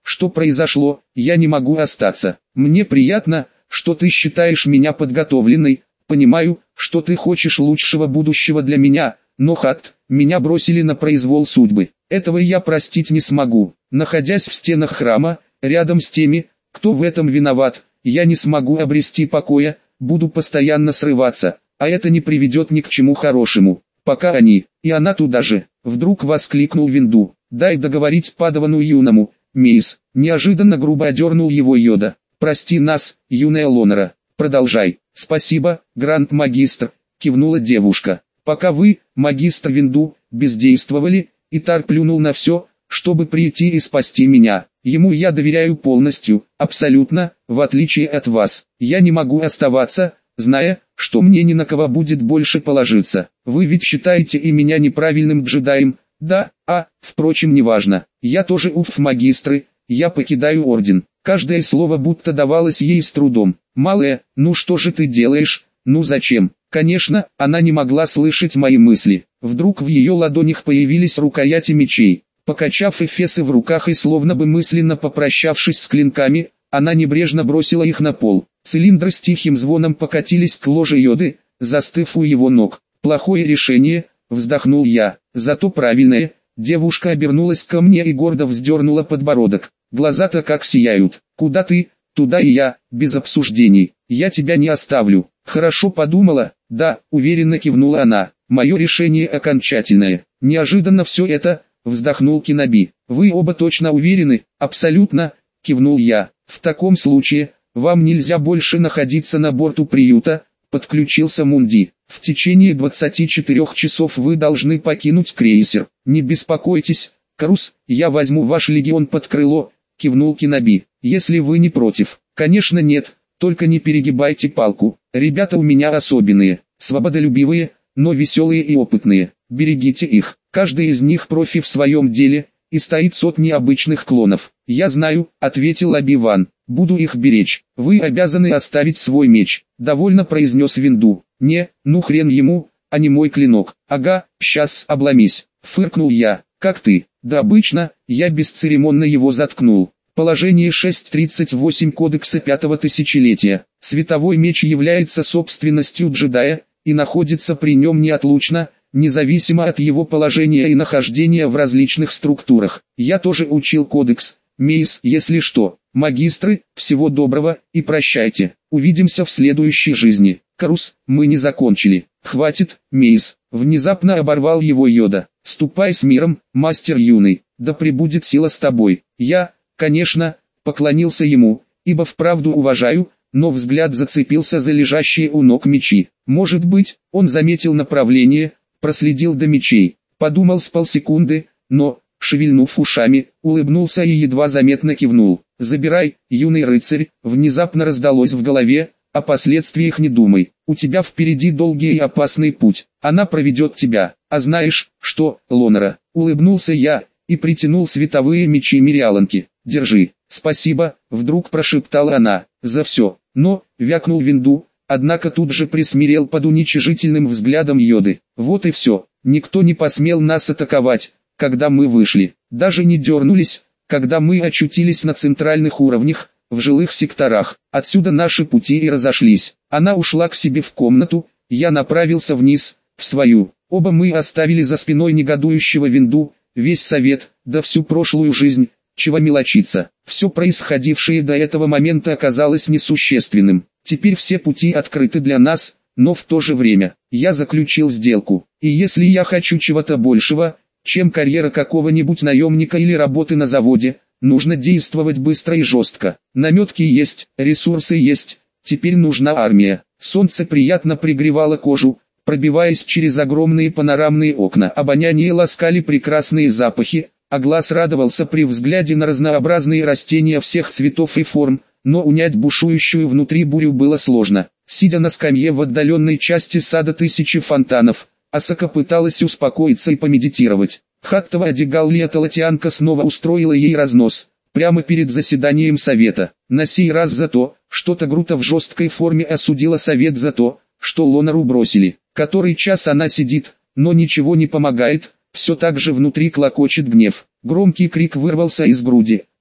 что произошло, я не могу остаться. Мне приятно, что ты считаешь меня подготовленной, понимаю, что ты хочешь лучшего будущего для меня, но Хат, меня бросили на произвол судьбы. Этого я простить не смогу. Находясь в стенах храма, рядом с теми, кто в этом виноват, я не смогу обрести покоя, буду постоянно срываться, а это не приведет ни к чему хорошему. Пока они, и она туда же, вдруг воскликнул Винду. Дай договорить Падавану юному, Мейс, неожиданно грубо одернул его Йода. Прости нас, юная Лонера, продолжай. Спасибо, гранд-магистр, кивнула девушка. Пока вы, магистр Винду, бездействовали, Итар плюнул на все, чтобы прийти и спасти меня. Ему я доверяю полностью, абсолютно, в отличие от вас. Я не могу оставаться, зная, что мне ни на кого будет больше положиться. Вы ведь считаете и меня неправильным джедаем, да? А, впрочем, неважно. Я тоже уф магистры, я покидаю орден. Каждое слово будто давалось ей с трудом. Малая, ну что же ты делаешь, ну зачем? Конечно, она не могла слышать мои мысли. Вдруг в ее ладонях появились рукояти мечей. Покачав эфесы в руках и словно бы мысленно попрощавшись с клинками, она небрежно бросила их на пол. Цилиндры с тихим звоном покатились к ложе Йоды, застыв у его ног. Плохое решение, вздохнул я, зато правильное. Девушка обернулась ко мне и гордо вздернула подбородок. Глаза-то как сияют. Куда ты? Туда и я, без обсуждений. Я тебя не оставлю. Хорошо подумала? Да, уверенно кивнула она. Мое решение окончательное. Неожиданно все это, вздохнул Киноби. Вы оба точно уверены? Абсолютно, кивнул я. В таком случае, вам нельзя больше находиться на борту приюта, подключился Мунди. В течение двадцати четырёх часов вы должны покинуть крейсер. Не беспокойтесь, Карус, я возьму ваш легион под крыло, кивнул Киноби. Если вы не против. Конечно нет, только не перегибайте палку. Ребята у меня особенные, свободолюбивые, но веселые и опытные. Берегите их. Каждый из них профи в своем деле, и стоит сотни обычных клонов. Я знаю, ответил Оби-Ван. Буду их беречь. Вы обязаны оставить свой меч, довольно произнес Винду. Не, ну хрен ему, а не мой клинок. Ага, сейчас обломись. Фыркнул я. Как ты? Да обычно, я бесцеремонно его заткнул. Положение шесть тридцать восемь Кодекса пятого тысячелетия. Световой меч является собственностью джедая, и находится при нем неотлучно, независимо от его положения и нахождения в различных структурах. Я тоже учил кодекс, Мейс, если что. Магистры, всего доброго, и прощайте. Увидимся в следующей жизни. Карус, мы не закончили. Хватит, Мейс. Внезапно оборвал его Йода. Ступай с миром, мастер юный, да пребудет сила с тобой. Я, конечно, поклонился ему, ибо вправду уважаю, но взгляд зацепился за лежащие у ног мечи. Может быть, он заметил направление, проследил до мечей, подумал с полсекунды, но, шевельнув ушами, улыбнулся и едва заметно кивнул. «Забирай, юный рыцарь», внезапно раздалось в голове, «о последствиях не думай, у тебя впереди долгий и опасный путь, она проведет тебя, а знаешь, что, Лонера?» Улыбнулся я, и притянул световые мечи Мириаланки. «Держи». «Спасибо», вдруг прошептала она, «за все». «Но», вякнул Винду, однако тут же присмирел под уничижительным взглядом Йоды. «Вот и все, никто не посмел нас атаковать, когда мы вышли, даже не дернулись, когда мы очутились на центральных уровнях, в жилых секторах. Отсюда наши пути и разошлись. Она ушла к себе в комнату, я направился вниз, в свою. Оба мы оставили за спиной негодующего Винду, весь совет, да всю прошлую жизнь, чего мелочиться. Все происходившее до этого момента оказалось несущественным. Теперь все пути открыты для нас, но в то же время, я заключил сделку. И если я хочу чего-то большего, чем карьера какого-нибудь наемника или работы на заводе, нужно действовать быстро и жестко. Наметки есть, ресурсы есть, теперь нужна армия. Солнце приятно пригревало кожу, пробиваясь через огромные панорамные окна. Обоняние ласкали прекрасные запахи, а глаз радовался при взгляде на разнообразные растения всех цветов и форм, но унять бушующую внутри бурю было сложно. Сидя на скамье в отдаленной части сада тысячи фонтанов, Асака пыталась успокоиться и помедитировать. Хаттова Адигаллия Талатианка снова устроила ей разнос, прямо перед заседанием совета. На сей раз за то, что Тагрута в жесткой форме осудила совет за то, что Лонеру бросили. Который час она сидит, но ничего не помогает, все так же внутри клокочет гнев. Громкий крик вырвался из груди,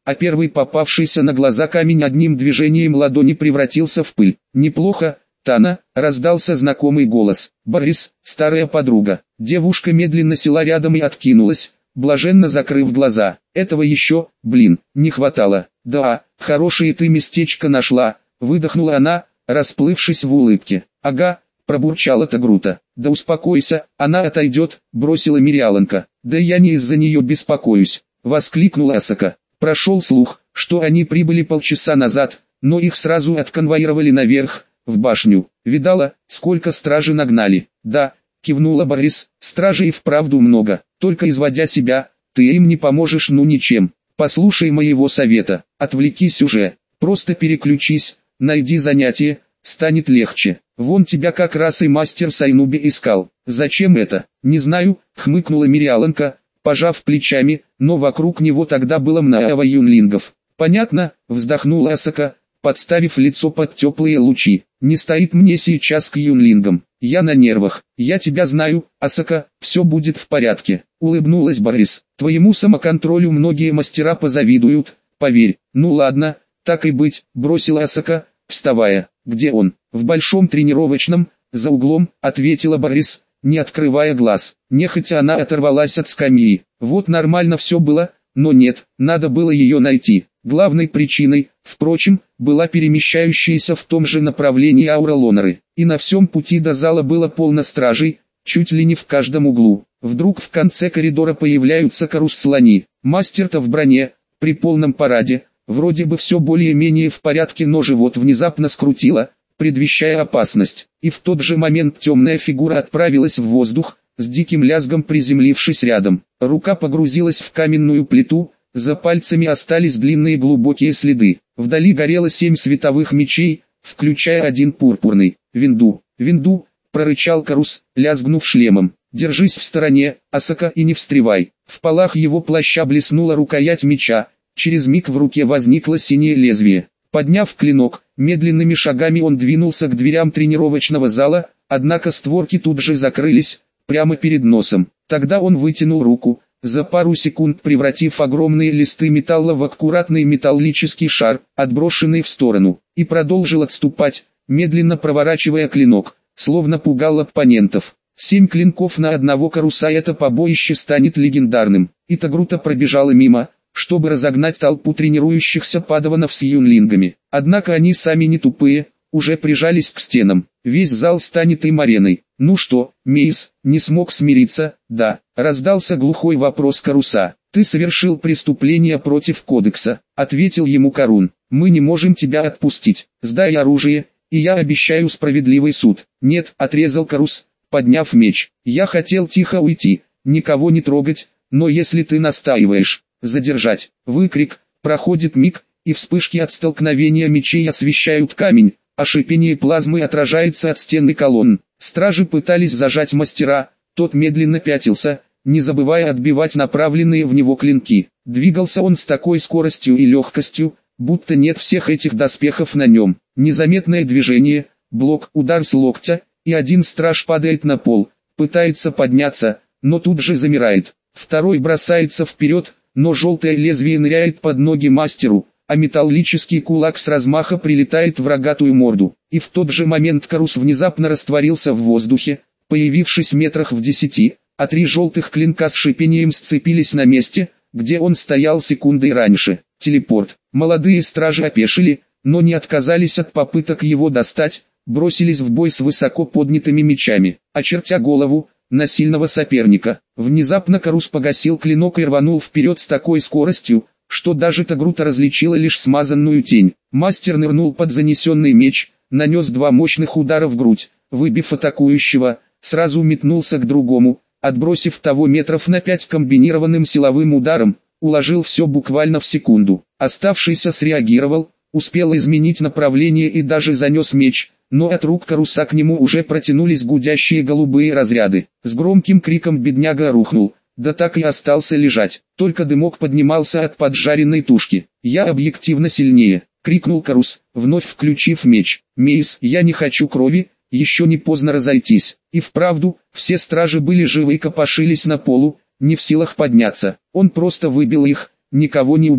а первый попавшийся на глаза камень одним движением ладони превратился в пыль. «Неплохо, Тана», — раздался знакомый голос. «Борис, старая подруга». Девушка медленно села рядом и откинулась, блаженно закрыв глаза. «Этого еще, блин, не хватало». «Да, хорошее ты местечко нашла», — выдохнула она, расплывшись в улыбке. «Ага», — пробурчала Тагрута. «Да успокойся, она отойдет», — бросила Мириаланка. «Да я не из-за нее беспокоюсь», — воскликнула Асака. Прошел слух, что они прибыли полчаса назад, но их сразу отконвоировали наверх, в башню. «Видала, сколько стражи нагнали?» «Да», — кивнула Борис, — «стражей и вправду много, только изводя себя, ты им не поможешь ну ничем. Послушай моего совета, отвлекись уже, просто переключись, найди занятие, станет легче. Вон тебя как раз и мастер Сайнуби искал». «Зачем это?» «Не знаю», — хмыкнула Мириаланка, пожав плечами, но вокруг него тогда было много юнлингов. «Понятно», — вздохнула Асака, подставив лицо под теплые лучи. «Не стоит мне сейчас к юнлингам. Я на нервах. Я тебя знаю, Асака, все будет в порядке», — улыбнулась Борис. «Твоему самоконтролю многие мастера позавидуют, поверь». «Ну ладно, так и быть», — бросила Асака, вставая. «Где он?» «В большом тренировочном, за углом», — ответила Борис, не открывая глаз. Нехотя она оторвалась от скамьи. Вот нормально все было, но нет, надо было ее найти. Главной причиной, впрочем, была перемещающаяся в том же направлении аура Лонары. И на всем пути до зала было полно стражей, чуть ли не в каждом углу. Вдруг в конце коридора появляются карус-слони. Мастер-то в броне, при полном параде, вроде бы все более-менее в порядке, но живот внезапно скрутило, предвещая опасность. И в тот же момент темная фигура отправилась в воздух, с диким лязгом приземлившись рядом. Рука погрузилась в каменную плиту, за пальцами остались длинные глубокие следы. Вдали горело семь световых мечей, включая один пурпурный. «Винду, Винду!» — прорычал Карус, лязгнув шлемом. «Держись в стороне, Асака, и не встревай». В полах его плаща блеснула рукоять меча, через миг в руке возникло синее лезвие. Подняв клинок, медленными шагами он двинулся к дверям тренировочного зала, однако створки тут же закрылись, прямо перед носом. Тогда он вытянул руку, за пару секунд превратив огромные листы металла в аккуратный металлический шар, отброшенный в сторону, и продолжил отступать, медленно проворачивая клинок, словно пугал оппонентов. Семь клинков на одного Каруса — это побоище станет легендарным. И Тагрута пробежала мимо, чтобы разогнать толпу тренирующихся падаванов с юнлингами. Однако они сами не тупые, уже прижались к стенам. Весь зал станет им ареной. «Ну что, Мейс, не смог смириться?» «Да», — раздался глухой вопрос Каруса. «Ты совершил преступление против кодекса», — ответил ему Карун. «Мы не можем тебя отпустить. Сдай оружие, и я обещаю справедливый суд». «Нет», — отрезал Карус, подняв меч. «Я хотел тихо уйти, никого не трогать, но если ты настаиваешь, задержать». Выкрик, проходит миг, и вспышки от столкновения мечей освещают камень, а шипение плазмы отражается от стены колонн. Стражи пытались зажать мастера, тот медленно пятился, не забывая отбивать направленные в него клинки. Двигался он с такой скоростью и легкостью, будто нет всех этих доспехов на нем. Незаметное движение, блок, удар с локтя, и один страж падает на пол, пытается подняться, но тут же замирает. Второй бросается вперед, но желтое лезвие ныряет под ноги мастеру, а металлический кулак с размаха прилетает в рогатую морду. И в тот же момент Карус внезапно растворился в воздухе, появившись метрах в десяти, а три желтых клинка с шипением сцепились на месте, где он стоял секундой раньше. Телепорт. Молодые стражи опешили, но не отказались от попыток его достать, бросились в бой с высоко поднятыми мечами, очертя голову на сильного соперника. Внезапно Карус погасил клинок и рванул вперед с такой скоростью, что даже Тагрута различила лишь смазанную тень. Мастер нырнул под занесенный меч, нанес два мощных удара в грудь, выбив атакующего, сразу метнулся к другому, отбросив того метров на пять комбинированным силовым ударом, уложил все буквально в секунду. Оставшийся среагировал, успел изменить направление и даже занес меч, но от рук Каруса к нему уже протянулись гудящие голубые разряды. С громким криком бедняга рухнул, да так и остался лежать, только дымок поднимался от поджаренной тушки. «Я объективно сильнее», — крикнул Карус, вновь включив меч. «Мейс, я не хочу крови, еще не поздно разойтись». И вправду, все стражи были живы и копошились на полу, не в силах подняться. Он просто выбил их, никого не убил.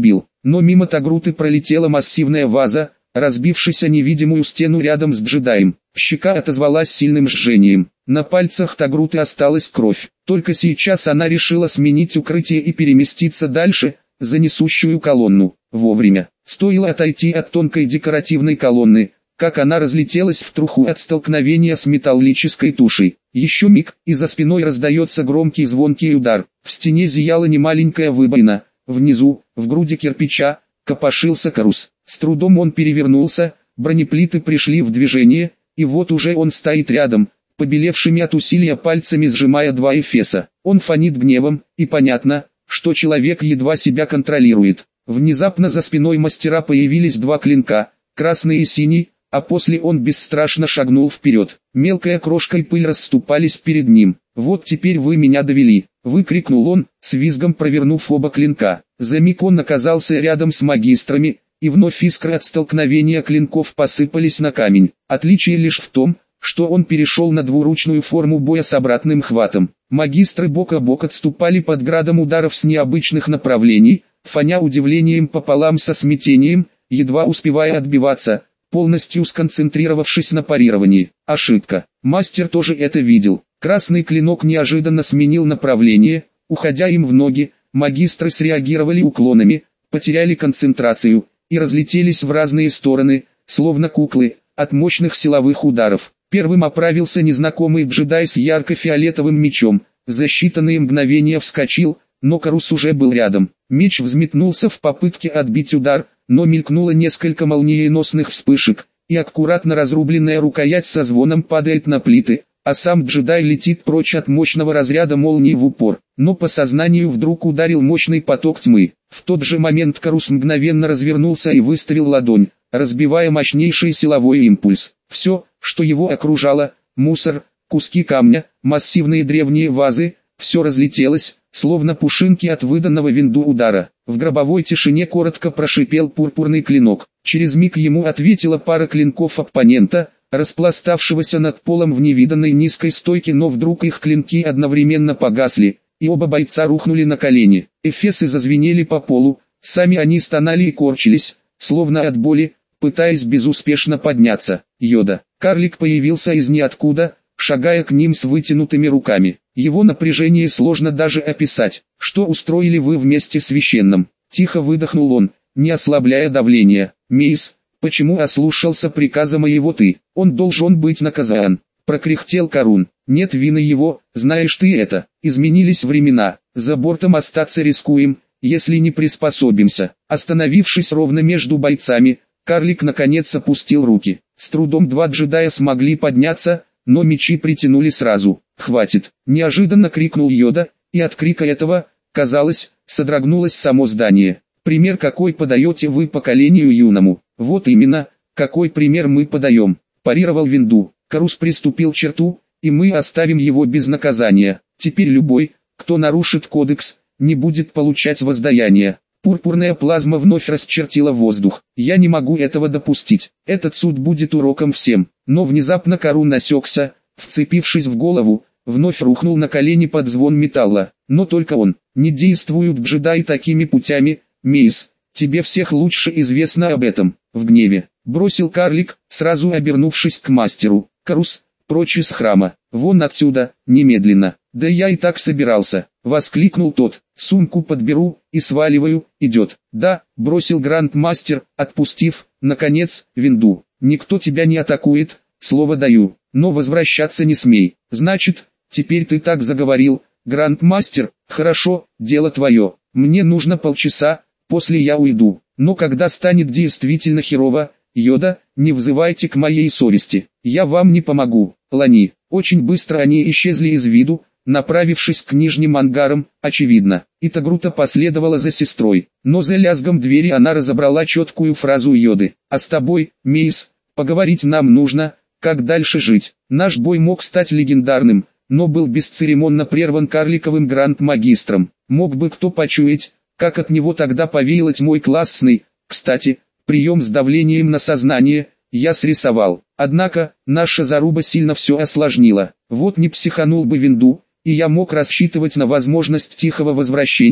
но мимо Тагруты пролетела массивная ваза, разбившись о невидимую стену рядом с джедаем. Щека отозвалась сильным жжением. На пальцах Тагруты осталась кровь. Только сейчас она решила сменить укрытие и переместиться дальше, за несущую колонну. Вовремя. Стоило отойти от тонкой декоративной колонны, как она разлетелась в труху от столкновения с металлической тушей. Еще миг, и за спиной раздается громкий звонкий удар. В стене зияла немаленькая выбоина. Внизу, в груди кирпича, копошился Карус. С трудом он перевернулся, бронеплиты пришли в движение, и вот уже он стоит рядом, побелевшими от усилия пальцами сжимая два эфеса. Он фонит гневом, и понятно, что человек едва себя контролирует. Внезапно за спиной мастера появились два клинка, красный и синий, а после он бесстрашно шагнул вперед. Мелкая крошка и пыль расступались перед ним. «Вот теперь вы меня довели!» — выкрикнул он, с визгом провернув оба клинка. За миг он оказался рядом с магистрами, и вновь искры от столкновения клинков посыпались на камень. Отличие лишь в том, что он перешел на двуручную форму боя с обратным хватом. Магистры бок о бок отступали под градом ударов с необычных направлений, фоня удивлением пополам со смятением, едва успевая отбиваться, полностью сконцентрировавшись на парировании. Ошибка. Мастер тоже это видел. Красный клинок неожиданно сменил направление, уходя им в ноги, магистры среагировали уклонами, потеряли концентрацию и разлетелись в разные стороны, словно куклы, от мощных силовых ударов. Первым оправился незнакомый джедай с ярко-фиолетовым мечом, за считанные мгновения вскочил, но Карус уже был рядом. Меч взметнулся в попытке отбить удар, но мелькнуло несколько молниеносных вспышек, и аккуратно разрубленная рукоять со звоном падает на плиты, а сам джедай летит прочь от мощного разряда молнии в упор. Но по сознанию вдруг ударил мощный поток тьмы. В тот же момент Карус мгновенно развернулся и выставил ладонь, разбивая мощнейший силовой импульс. Все, что его окружало, мусор, куски камня, массивные древние вазы, все разлетелось, словно пушинки от выданного винду удара. В гробовой тишине коротко прошипел пурпурный клинок. Через миг ему ответила пара клинков оппонента, распластавшегося над полом в невиданной низкой стойке, но вдруг их клинки одновременно погасли, и оба бойца рухнули на колени. Эфесы зазвенели по полу, сами они стонали и корчились, словно от боли, пытаясь безуспешно подняться. Йода. Карлик появился из ниоткуда, шагая к ним с вытянутыми руками. Его напряжение сложно даже описать. «Что устроили вы вместе с священным?» Тихо выдохнул он, не ослабляя давления. «Мейс, почему ослушался приказа моего ты? Он должен быть наказан», — прокряхтел Карун. «Нет вины его, знаешь ты это. Изменились времена, за бортом остаться рискуем, если не приспособимся». Остановившись ровно между бойцами, карлик наконец опустил руки. С трудом два джедая смогли подняться, но мечи притянули сразу. «Хватит!» – неожиданно крикнул Йода, и от крика этого, казалось, содрогнулось само здание. «Пример какой подаете вы поколению юному?» «Вот именно, какой пример мы подаем», – парировал Винду. «Карус приступил черту, и мы оставим его без наказания. Теперь любой, кто нарушит кодекс, не будет получать воздаяние». Пурпурная плазма вновь расчертила воздух. «Я не могу этого допустить. Этот суд будет уроком всем». Но внезапно Карун осекся, вцепившись в голову, вновь рухнул на колени под звон металла. Но только он. «Не действуют джедаи такими путями, Мейс. Тебе всех лучше известно об этом». В гневе бросил карлик, сразу обернувшись к мастеру. «Карус, прочь из храма. Вон отсюда, немедленно». «Да я и так собирался», — воскликнул тот. «Сумку подберу и сваливаю, идет». «Да», — бросил грандмастер, отпустив, наконец, Винду. «Никто тебя не атакует, слово даю, но возвращаться не смей». «Значит, теперь ты так заговорил, грандмастер? Хорошо, дело твое. Мне нужно полчаса, после я уйду. Но когда станет действительно херово, Йода, не взывайте к моей совести. Я вам не помогу». Лани. Очень быстро они исчезли из виду, направившись к нижним ангарам, очевидно. И Тагрута последовала за сестрой, но за лязгом двери она разобрала четкую фразу Йоды. «А с тобой, Мейс, поговорить нам нужно, как дальше жить». Наш бой мог стать легендарным, но был бесцеремонно прерван карликовым гранд-магистром. Мог бы кто почуять, как от него тогда повеяло тьмой классный. Кстати, прием с давлением на сознание я срисовал. Однако, наша заруба сильно все осложнила. Вот не психанул бы Винду, и я мог рассчитывать на возможность тихого возвращения,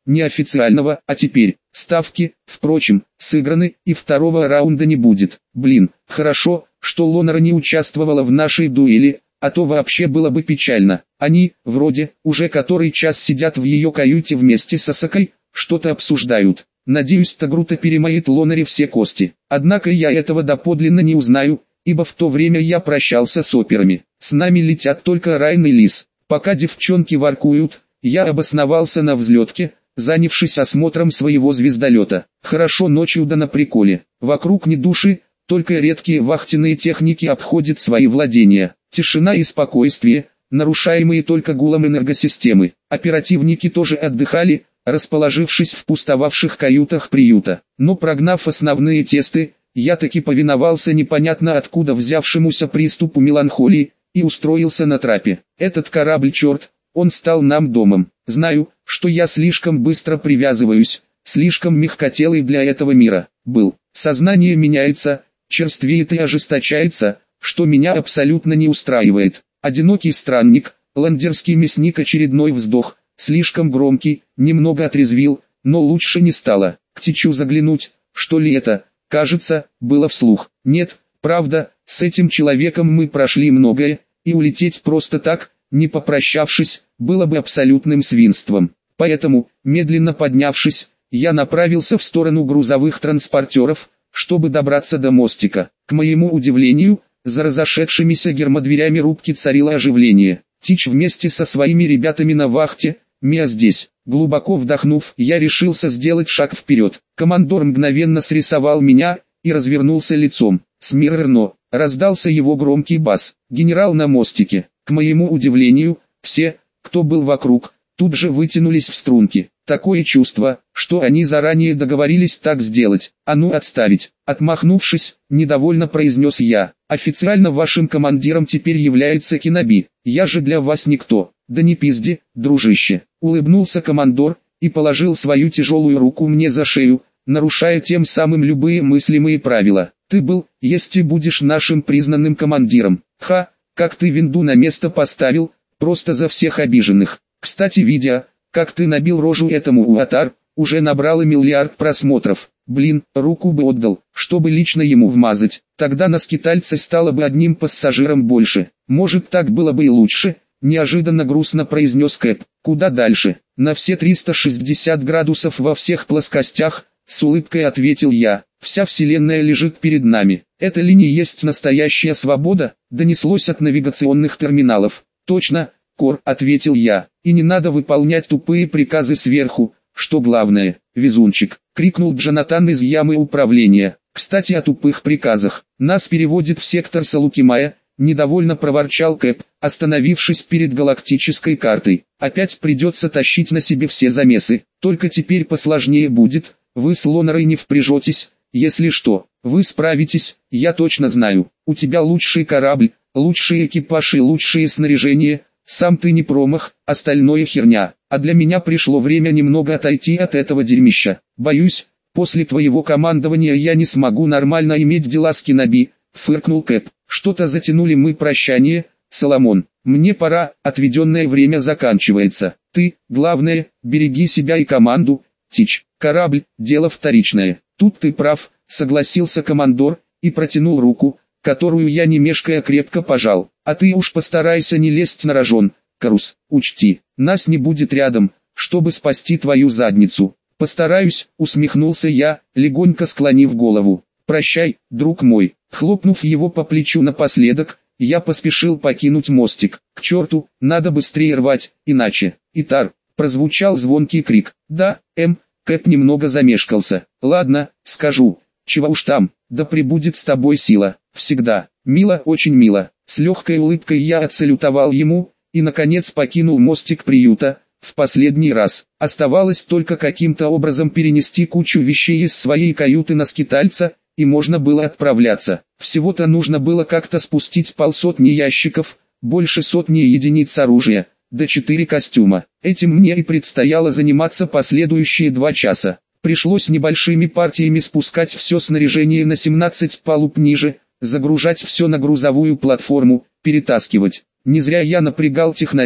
неофициального, а теперь, ставки, впрочем, сыграны, и второго раунда не будет. Блин, хорошо, что Лонара не участвовала в нашей дуэли, а то вообще было бы печально. Они, вроде, уже который час сидят в ее каюте вместе с Асакой, что-то обсуждают. Надеюсь, Тагрута перемоет Лонаре все кости. Однако я этого доподлинно не узнаю, ибо в то время я прощался с операми. С нами летят только Райн и Лис. Пока девчонки воркуют, я обосновался на взлетке, занявшись осмотром своего звездолета. Хорошо ночью да на приколе. Вокруг ни души, только редкие вахтенные техники обходят свои владения. Тишина и спокойствие, нарушаемые только гулом энергосистемы. Оперативники тоже отдыхали, расположившись в пустовавших каютах приюта. Но прогнав основные тесты, я таки повиновался непонятно откуда взявшемуся приступу меланхолии, и устроился на трапе. Этот корабль, черт, он стал нам домом. Знаю, что я слишком быстро привязываюсь, слишком мягкотелый для этого мира. Был. Сознание меняется, черствеет и ожесточается, что меня абсолютно не устраивает. Одинокий странник, ландерский мясник, очередной вздох, слишком громкий, немного отрезвил, но лучше не стало. К Тичу заглянуть, что ли это, кажется, было вслух. Нет, правда, с этим человеком мы прошли многое, и улететь просто так, не попрощавшись, было бы абсолютным свинством. Поэтому, медленно поднявшись, я направился в сторону грузовых транспортеров, чтобы добраться до мостика. К моему удивлению, за разошедшимися гермодверями рубки царило оживление. Тич вместе со своими ребятами на вахте, Мия здесь. Глубоко вдохнув, я решился сделать шаг вперед. Командор мгновенно срисовал меня и развернулся лицом. «Смирно!» — раздался его громкий бас. «Генерал на мостике». К моему удивлению, все, кто был вокруг, тут же вытянулись в струнки. Такое чувство, что они заранее договорились так сделать. «А ну отставить!» Отмахнувшись, недовольно произнес я. «Официально вашим командиром теперь является Киноби. Я же для вас никто». «Да не пизди, дружище!» Улыбнулся командор и положил свою тяжелую руку мне за шею, нарушая тем самым любые мыслимые правила. «Ты был, есть и будешь нашим признанным командиром. Ха, как ты винду на место поставил, просто за всех обиженных. Кстати, видео, как ты набил рожу этому Уатар, уже набрало миллиард просмотров. Блин, руку бы отдал, чтобы лично ему вмазать. Тогда на скитальце стало бы одним пассажиром больше. Может, так было бы и лучше?» Неожиданно грустно произнес Кэп. «Куда дальше?» «На все триста шестьдесят градусов во всех плоскостях», с улыбкой ответил я. «Вся вселенная лежит перед нами. Эта линия есть настоящая свобода», донеслось от навигационных терминалов. «Точно, Кор», ответил я. «И не надо выполнять тупые приказы сверху, что главное, везунчик», крикнул Джонатан из ямы управления. «Кстати, о тупых приказах. Нас переводит в сектор Салукимая», недовольно проворчал Кэп, остановившись перед галактической картой. «Опять придется тащить на себе все замесы. Только теперь посложнее будет. Вы с Лонарой не впряжетесь. Если что, вы справитесь, я точно знаю. У тебя лучший корабль, лучший экипаж и лучшее снаряжение. Сам ты не промах, остальное херня. А для меня пришло время немного отойти от этого дерьмища. Боюсь, после твоего командования я не смогу нормально иметь дела с Киноби», фыркнул Кэп. «Что-то затянули мы прощание, Соломон. Мне пора, отведенное время заканчивается. Ты, главное, береги себя и команду, Тич. Корабль, дело вторичное». «Тут ты прав», согласился командор, и протянул руку, которую я не мешкая крепко пожал. «А ты уж постарайся не лезть на рожон, Карус. Учти, нас не будет рядом, чтобы спасти твою задницу». «Постараюсь», усмехнулся я, легонько склонив голову. «Прощай, друг мой». Хлопнув его по плечу напоследок, я поспешил покинуть мостик. К черту, надо быстрее рвать, иначе. «Итар», прозвучал звонкий крик. «Да, М», Кэп немного замешкался. «Ладно, скажу. Чего уж там, да пребудет с тобой сила. Всегда. Мило, очень мило». С легкой улыбкой я отсалютовал ему, и наконец покинул мостик приюта. В последний раз. Оставалось только каким-то образом перенести кучу вещей из своей каюты на скитальца, и можно было отправляться. Всего-то нужно было как-то спустить полсотни ящиков, больше сотни единиц оружия, да четыре костюма. Этим мне и предстояло заниматься последующие два часа. Пришлось небольшими партиями спускать все снаряжение на семнадцать палуб ниже, загружать все на грузовую платформу, перетаскивать. Не зря я напрягал технарей,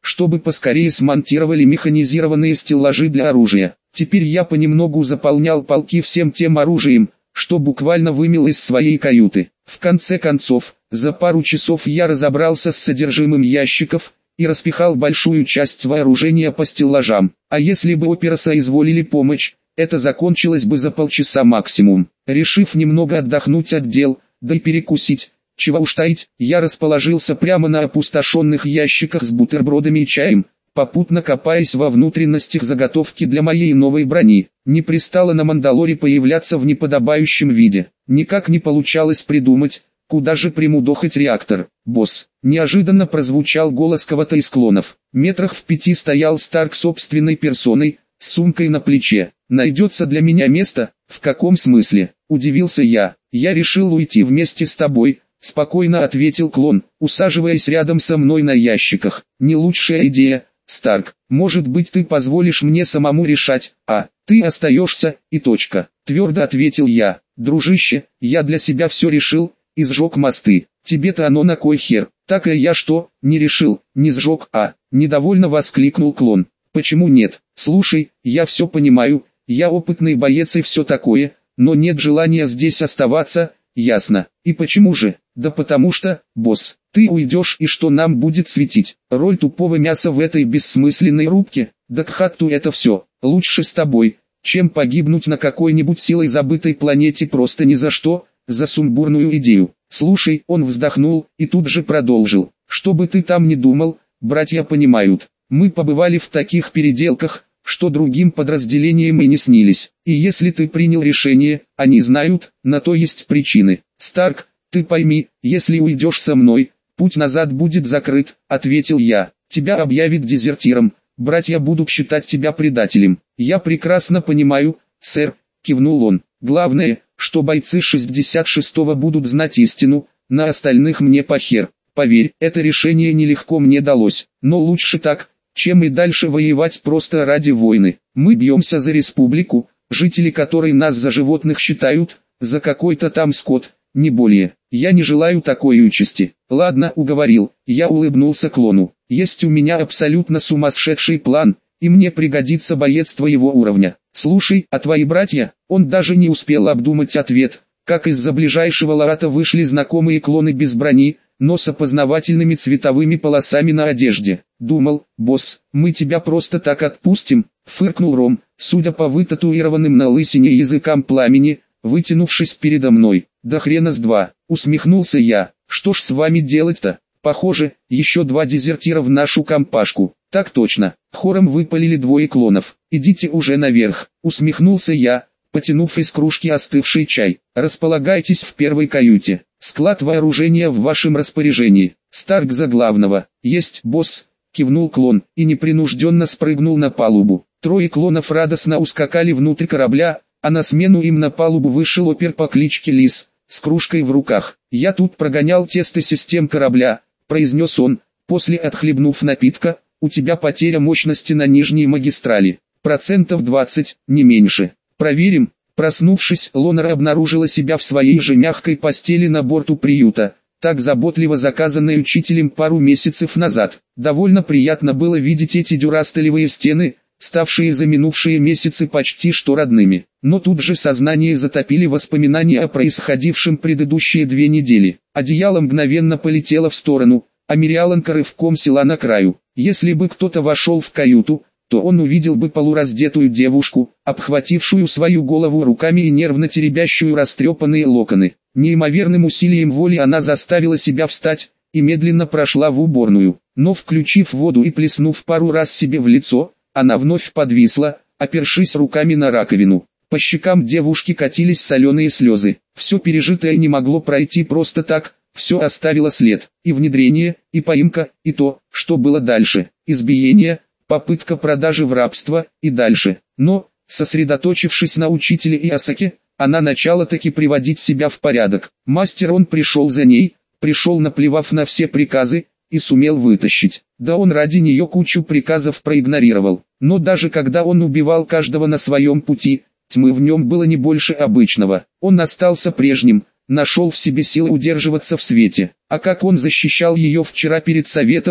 чтобы поскорее смонтировали механизированные стеллажи для оружия. Теперь я понемногу заполнял полки всем тем оружием, что буквально вымел из своей каюты. В конце концов, за пару часов я разобрался с содержимым ящиков и распихал большую часть вооружения по стеллажам. А если бы опера соизволили помочь, это закончилось бы за полчаса максимум. Решив немного отдохнуть от дел, да и перекусить, чего уж таить, я расположился прямо на опустошенных ящиках с бутербродами и чаем, попутно копаясь во внутренностях заготовки для моей новой брони. Не пристало на Мандалоре появляться в неподобающем виде. Никак не получалось придумать, куда же примудохать реактор. «Босс!» — неожиданно прозвучал голос кого-то из клонов. Метрах в пяти стоял Старк собственной персоной, с сумкой на плече. «Найдется для меня место?» «В каком смысле?» — удивился я. «Я решил уйти вместе с тобой», — спокойно ответил клон, усаживаясь рядом со мной на ящиках. «Не лучшая идея, Старк. Может быть, ты позволишь мне самому решать, а ты остаешься, и точка», — твердо ответил я. «Дружище, я для себя все решил и сжег мосты. Тебе-то оно на кой хер?» «Так и я что, не решил, не сжег, а?» — недовольно воскликнул клон. «Почему нет? Слушай, я все понимаю, я опытный боец и все такое, но нет желания здесь оставаться, ясно. И почему же? Да потому что, босс, ты уйдешь и что нам будет светить? Роль тупого мяса в этой бессмысленной рубке? Да к хату это все. Лучше с тобой, чем погибнуть на какой-нибудь силой забытой планете просто ни за что, за сумбурную идею». «Слушай», он вздохнул и тут же продолжил. «Что бы ты там ни думал, братья понимают. Мы побывали в таких переделках, что другим подразделениям и не снились. И если ты принял решение, они знают, на то есть причины. Старк, ты пойми, если уйдешь со мной, путь назад будет закрыт», — ответил я. «Тебя объявят дезертиром, братья будут считать тебя предателем». «Я прекрасно понимаю, сэр», — кивнул он. «Главное, что бойцы шестьдесят шестого будут знать истину, на остальных мне похер. Поверь, это решение нелегко мне далось, но лучше так, чем и дальше воевать просто ради войны. Мы бьемся за республику, жители которой нас за животных считают, за какой-то там скот, не более. Я не желаю такой участи». «Ладно, уговорил», я улыбнулся клону. «Есть у меня абсолютно сумасшедший план, и мне пригодится боец твоего уровня. Слушай, а твои братья?» Он даже не успел обдумать ответ, как из-за ближайшего ларата вышли знакомые клоны без брони, но с опознавательными цветовыми полосами на одежде. «Думал, босс, мы тебя просто так отпустим», — фыркнул Ром, судя по вытатуированным на лысине языкам пламени, вытянувшись передо мной. «Да хрена с два», — усмехнулся я. «Что ж с вами делать-то? Похоже, еще два дезертира в нашу компашку». «Так точно», — хором выпалили двое клонов. «Идите уже наверх», — усмехнулся я, потянув из кружки остывший чай. «Располагайтесь в первой каюте. Склад вооружения в вашем распоряжении. Старк за главного». «Есть, босс», — кивнул клон, и непринужденно спрыгнул на палубу. Трое клонов радостно ускакали внутрь корабля, а на смену им на палубу вышел опер по кличке Лис, с кружкой в руках. «Я тут прогонял тесты систем корабля», — произнес он, после отхлебнув напитка. «У тебя потеря мощности на нижней магистрали. Процентов двадцать, не меньше. Проверим». Проснувшись, Лонара обнаружила себя в своей же мягкой постели на борту приюта, так заботливо заказанной учителем пару месяцев назад. Довольно приятно было видеть эти дюрастелевые стены, ставшие за минувшие месяцы почти что родными. Но тут же сознание затопили воспоминания о происходившем предыдущие две недели. Одеяло мгновенно полетело в сторону, а Мириаланка рывком села на краю. Если бы кто-то вошел в каюту, то он увидел бы полураздетую девушку, обхватившую свою голову руками и нервно теребящую растрепанные локоны. Неимоверным усилием воли она заставила себя встать и медленно прошла в уборную. Но включив воду и плеснув пару раз себе в лицо, она вновь подвисла, опершись руками на раковину. По щекам девушки катились соленые слезы. Все пережитое не могло пройти просто так. Все оставило след, и внедрение, и поимка, и то, что было дальше, избиение, попытка продажи в рабство, и дальше. Но, сосредоточившись на учителе и Асаке, она начала таки приводить себя в порядок. Мастер он пришел за ней, пришел наплевав на все приказы, и сумел вытащить. Да он ради нее кучу приказов проигнорировал. Но даже когда он убивал каждого на своем пути, тьмы в нем было не больше обычного. Он остался прежним. Нашел в себе силы удерживаться в свете. А как он защищал ее вчера перед советом,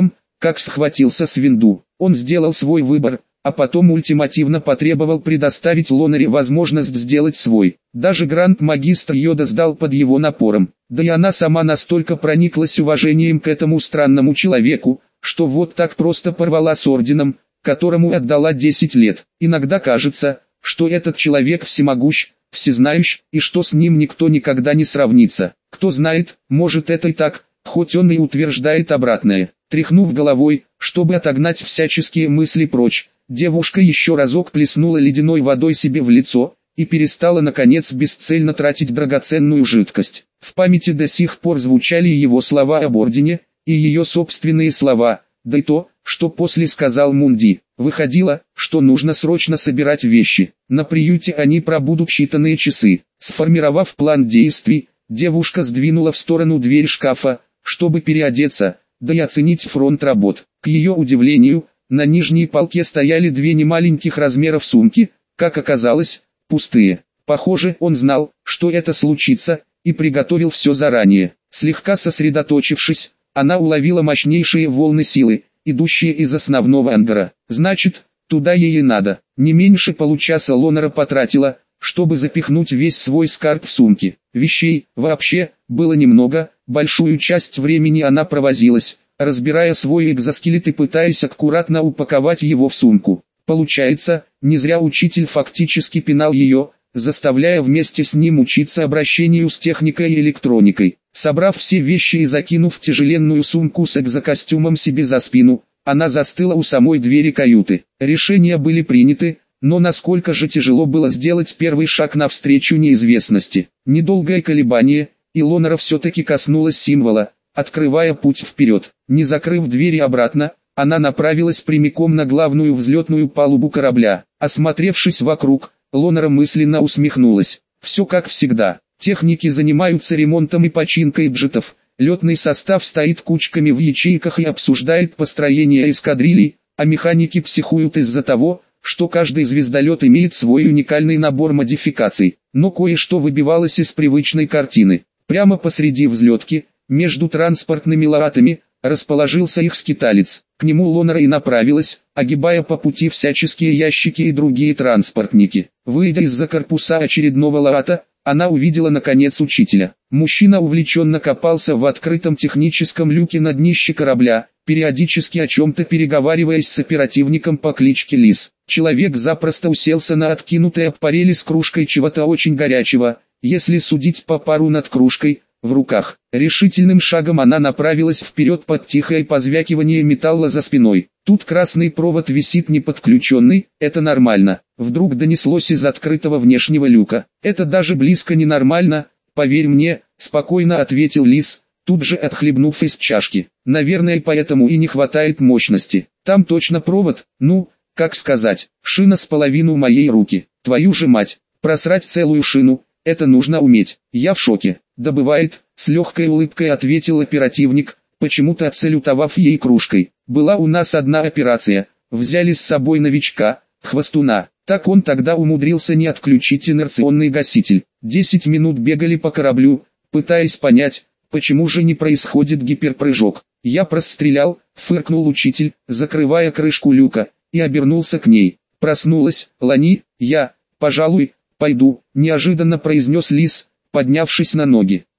как схватился с винду. Он сделал свой выбор, а потом ультимативно потребовал предоставить Лонаре возможность сделать свой. Даже гранд-магистр Йода сдал под его напором. Да и она сама настолько прониклась уважением к этому странному человеку, что вот так просто порвала с орденом, которому отдала десять лет. Иногда кажется, что этот человек всемогущ, всезнающ, и что с ним никто никогда не сравнится. Кто знает, может это и так, хоть он и утверждает обратное. Тряхнув головой, чтобы отогнать всяческие мысли прочь, девушка еще разок плеснула ледяной водой себе в лицо и перестала наконец бесцельно тратить драгоценную жидкость. В памяти до сих пор звучали его слова об ордене и ее собственные слова, да и то, что после сказал Мунди. Выходило, что нужно срочно собирать вещи. На приюте они пробудут считанные часы. Сформировав план действий, девушка сдвинула в сторону дверь шкафа, чтобы переодеться, да и оценить фронт работ. К ее удивлению, на нижней полке стояли две немаленьких размеров сумки, как оказалось, пустые. Похоже, он знал, что это случится, и приготовил все заранее. Слегка сосредоточившись, она уловила мощнейшие волны силы, идущие из основного ангара. Значит, туда ей и надо. Не меньше получаса Лонара потратила, чтобы запихнуть весь свой скарб в сумки. Вещей, вообще, было немного, большую часть времени она провозилась, разбирая свой экзоскелет и пытаясь аккуратно упаковать его в сумку. Получается, не зря учитель фактически пинал ее, заставляя вместе с ним учиться обращению с техникой и электроникой. Собрав все вещи и закинув тяжеленную сумку с экзокостюмом себе за спину, она застыла у самой двери каюты. Решения были приняты, но насколько же тяжело было сделать первый шаг навстречу неизвестности. Недолгое колебание, и Лонара все-таки коснулась символа, открывая путь вперед. Не закрыв двери обратно, она направилась прямиком на главную взлетную палубу корабля. Осмотревшись вокруг, Лонара мысленно усмехнулась. Все как всегда. Техники занимаются ремонтом и починкой джетов, летный состав стоит кучками в ячейках и обсуждает построение эскадрилий, а механики психуют из-за того, что каждый звездолет имеет свой уникальный набор модификаций. Но кое-что выбивалось из привычной картины. Прямо посреди взлетки, между транспортными лаатами, расположился их скиталец. К нему Лонара и направилась, огибая по пути всяческие ящики и другие транспортники. Выйдя из-за корпуса очередного лаата, она увидела наконец учителя. Мужчина увлеченно копался в открытом техническом люке на днище корабля, периодически о чем-то переговариваясь с оперативником по кличке Лис. Человек запросто уселся на откинутой аппарели с кружкой чего-то очень горячего, если судить по пару над кружкой, в руках. Решительным шагом она направилась вперед под тихое позвякивание металла за спиной. Тут красный провод висит не подключенный, это нормально. Вдруг донеслось из открытого внешнего люка. Это даже близко не нормально, поверь мне, спокойно ответил Лис, тут же отхлебнув из чашки. Наверное, поэтому и не хватает мощности. Там точно провод, ну, как сказать, шина с половину моей руки. Твою же мать, просрать целую шину, это нужно уметь. Я в шоке. Да бывает, с легкой улыбкой ответил оперативник, почему-то отсалютовав ей кружкой. Была у нас одна операция, взяли с собой новичка, хвостуна. Так он тогда умудрился не отключить инерционный гаситель. Десять минут бегали по кораблю, пытаясь понять, почему же не происходит гиперпрыжок. Я прострелял, фыркнул учитель, закрывая крышку люка, и обернулся к ней. Проснулась, Лани, я, пожалуй, пойду, неожиданно произнес Лис, поднявшись на ноги.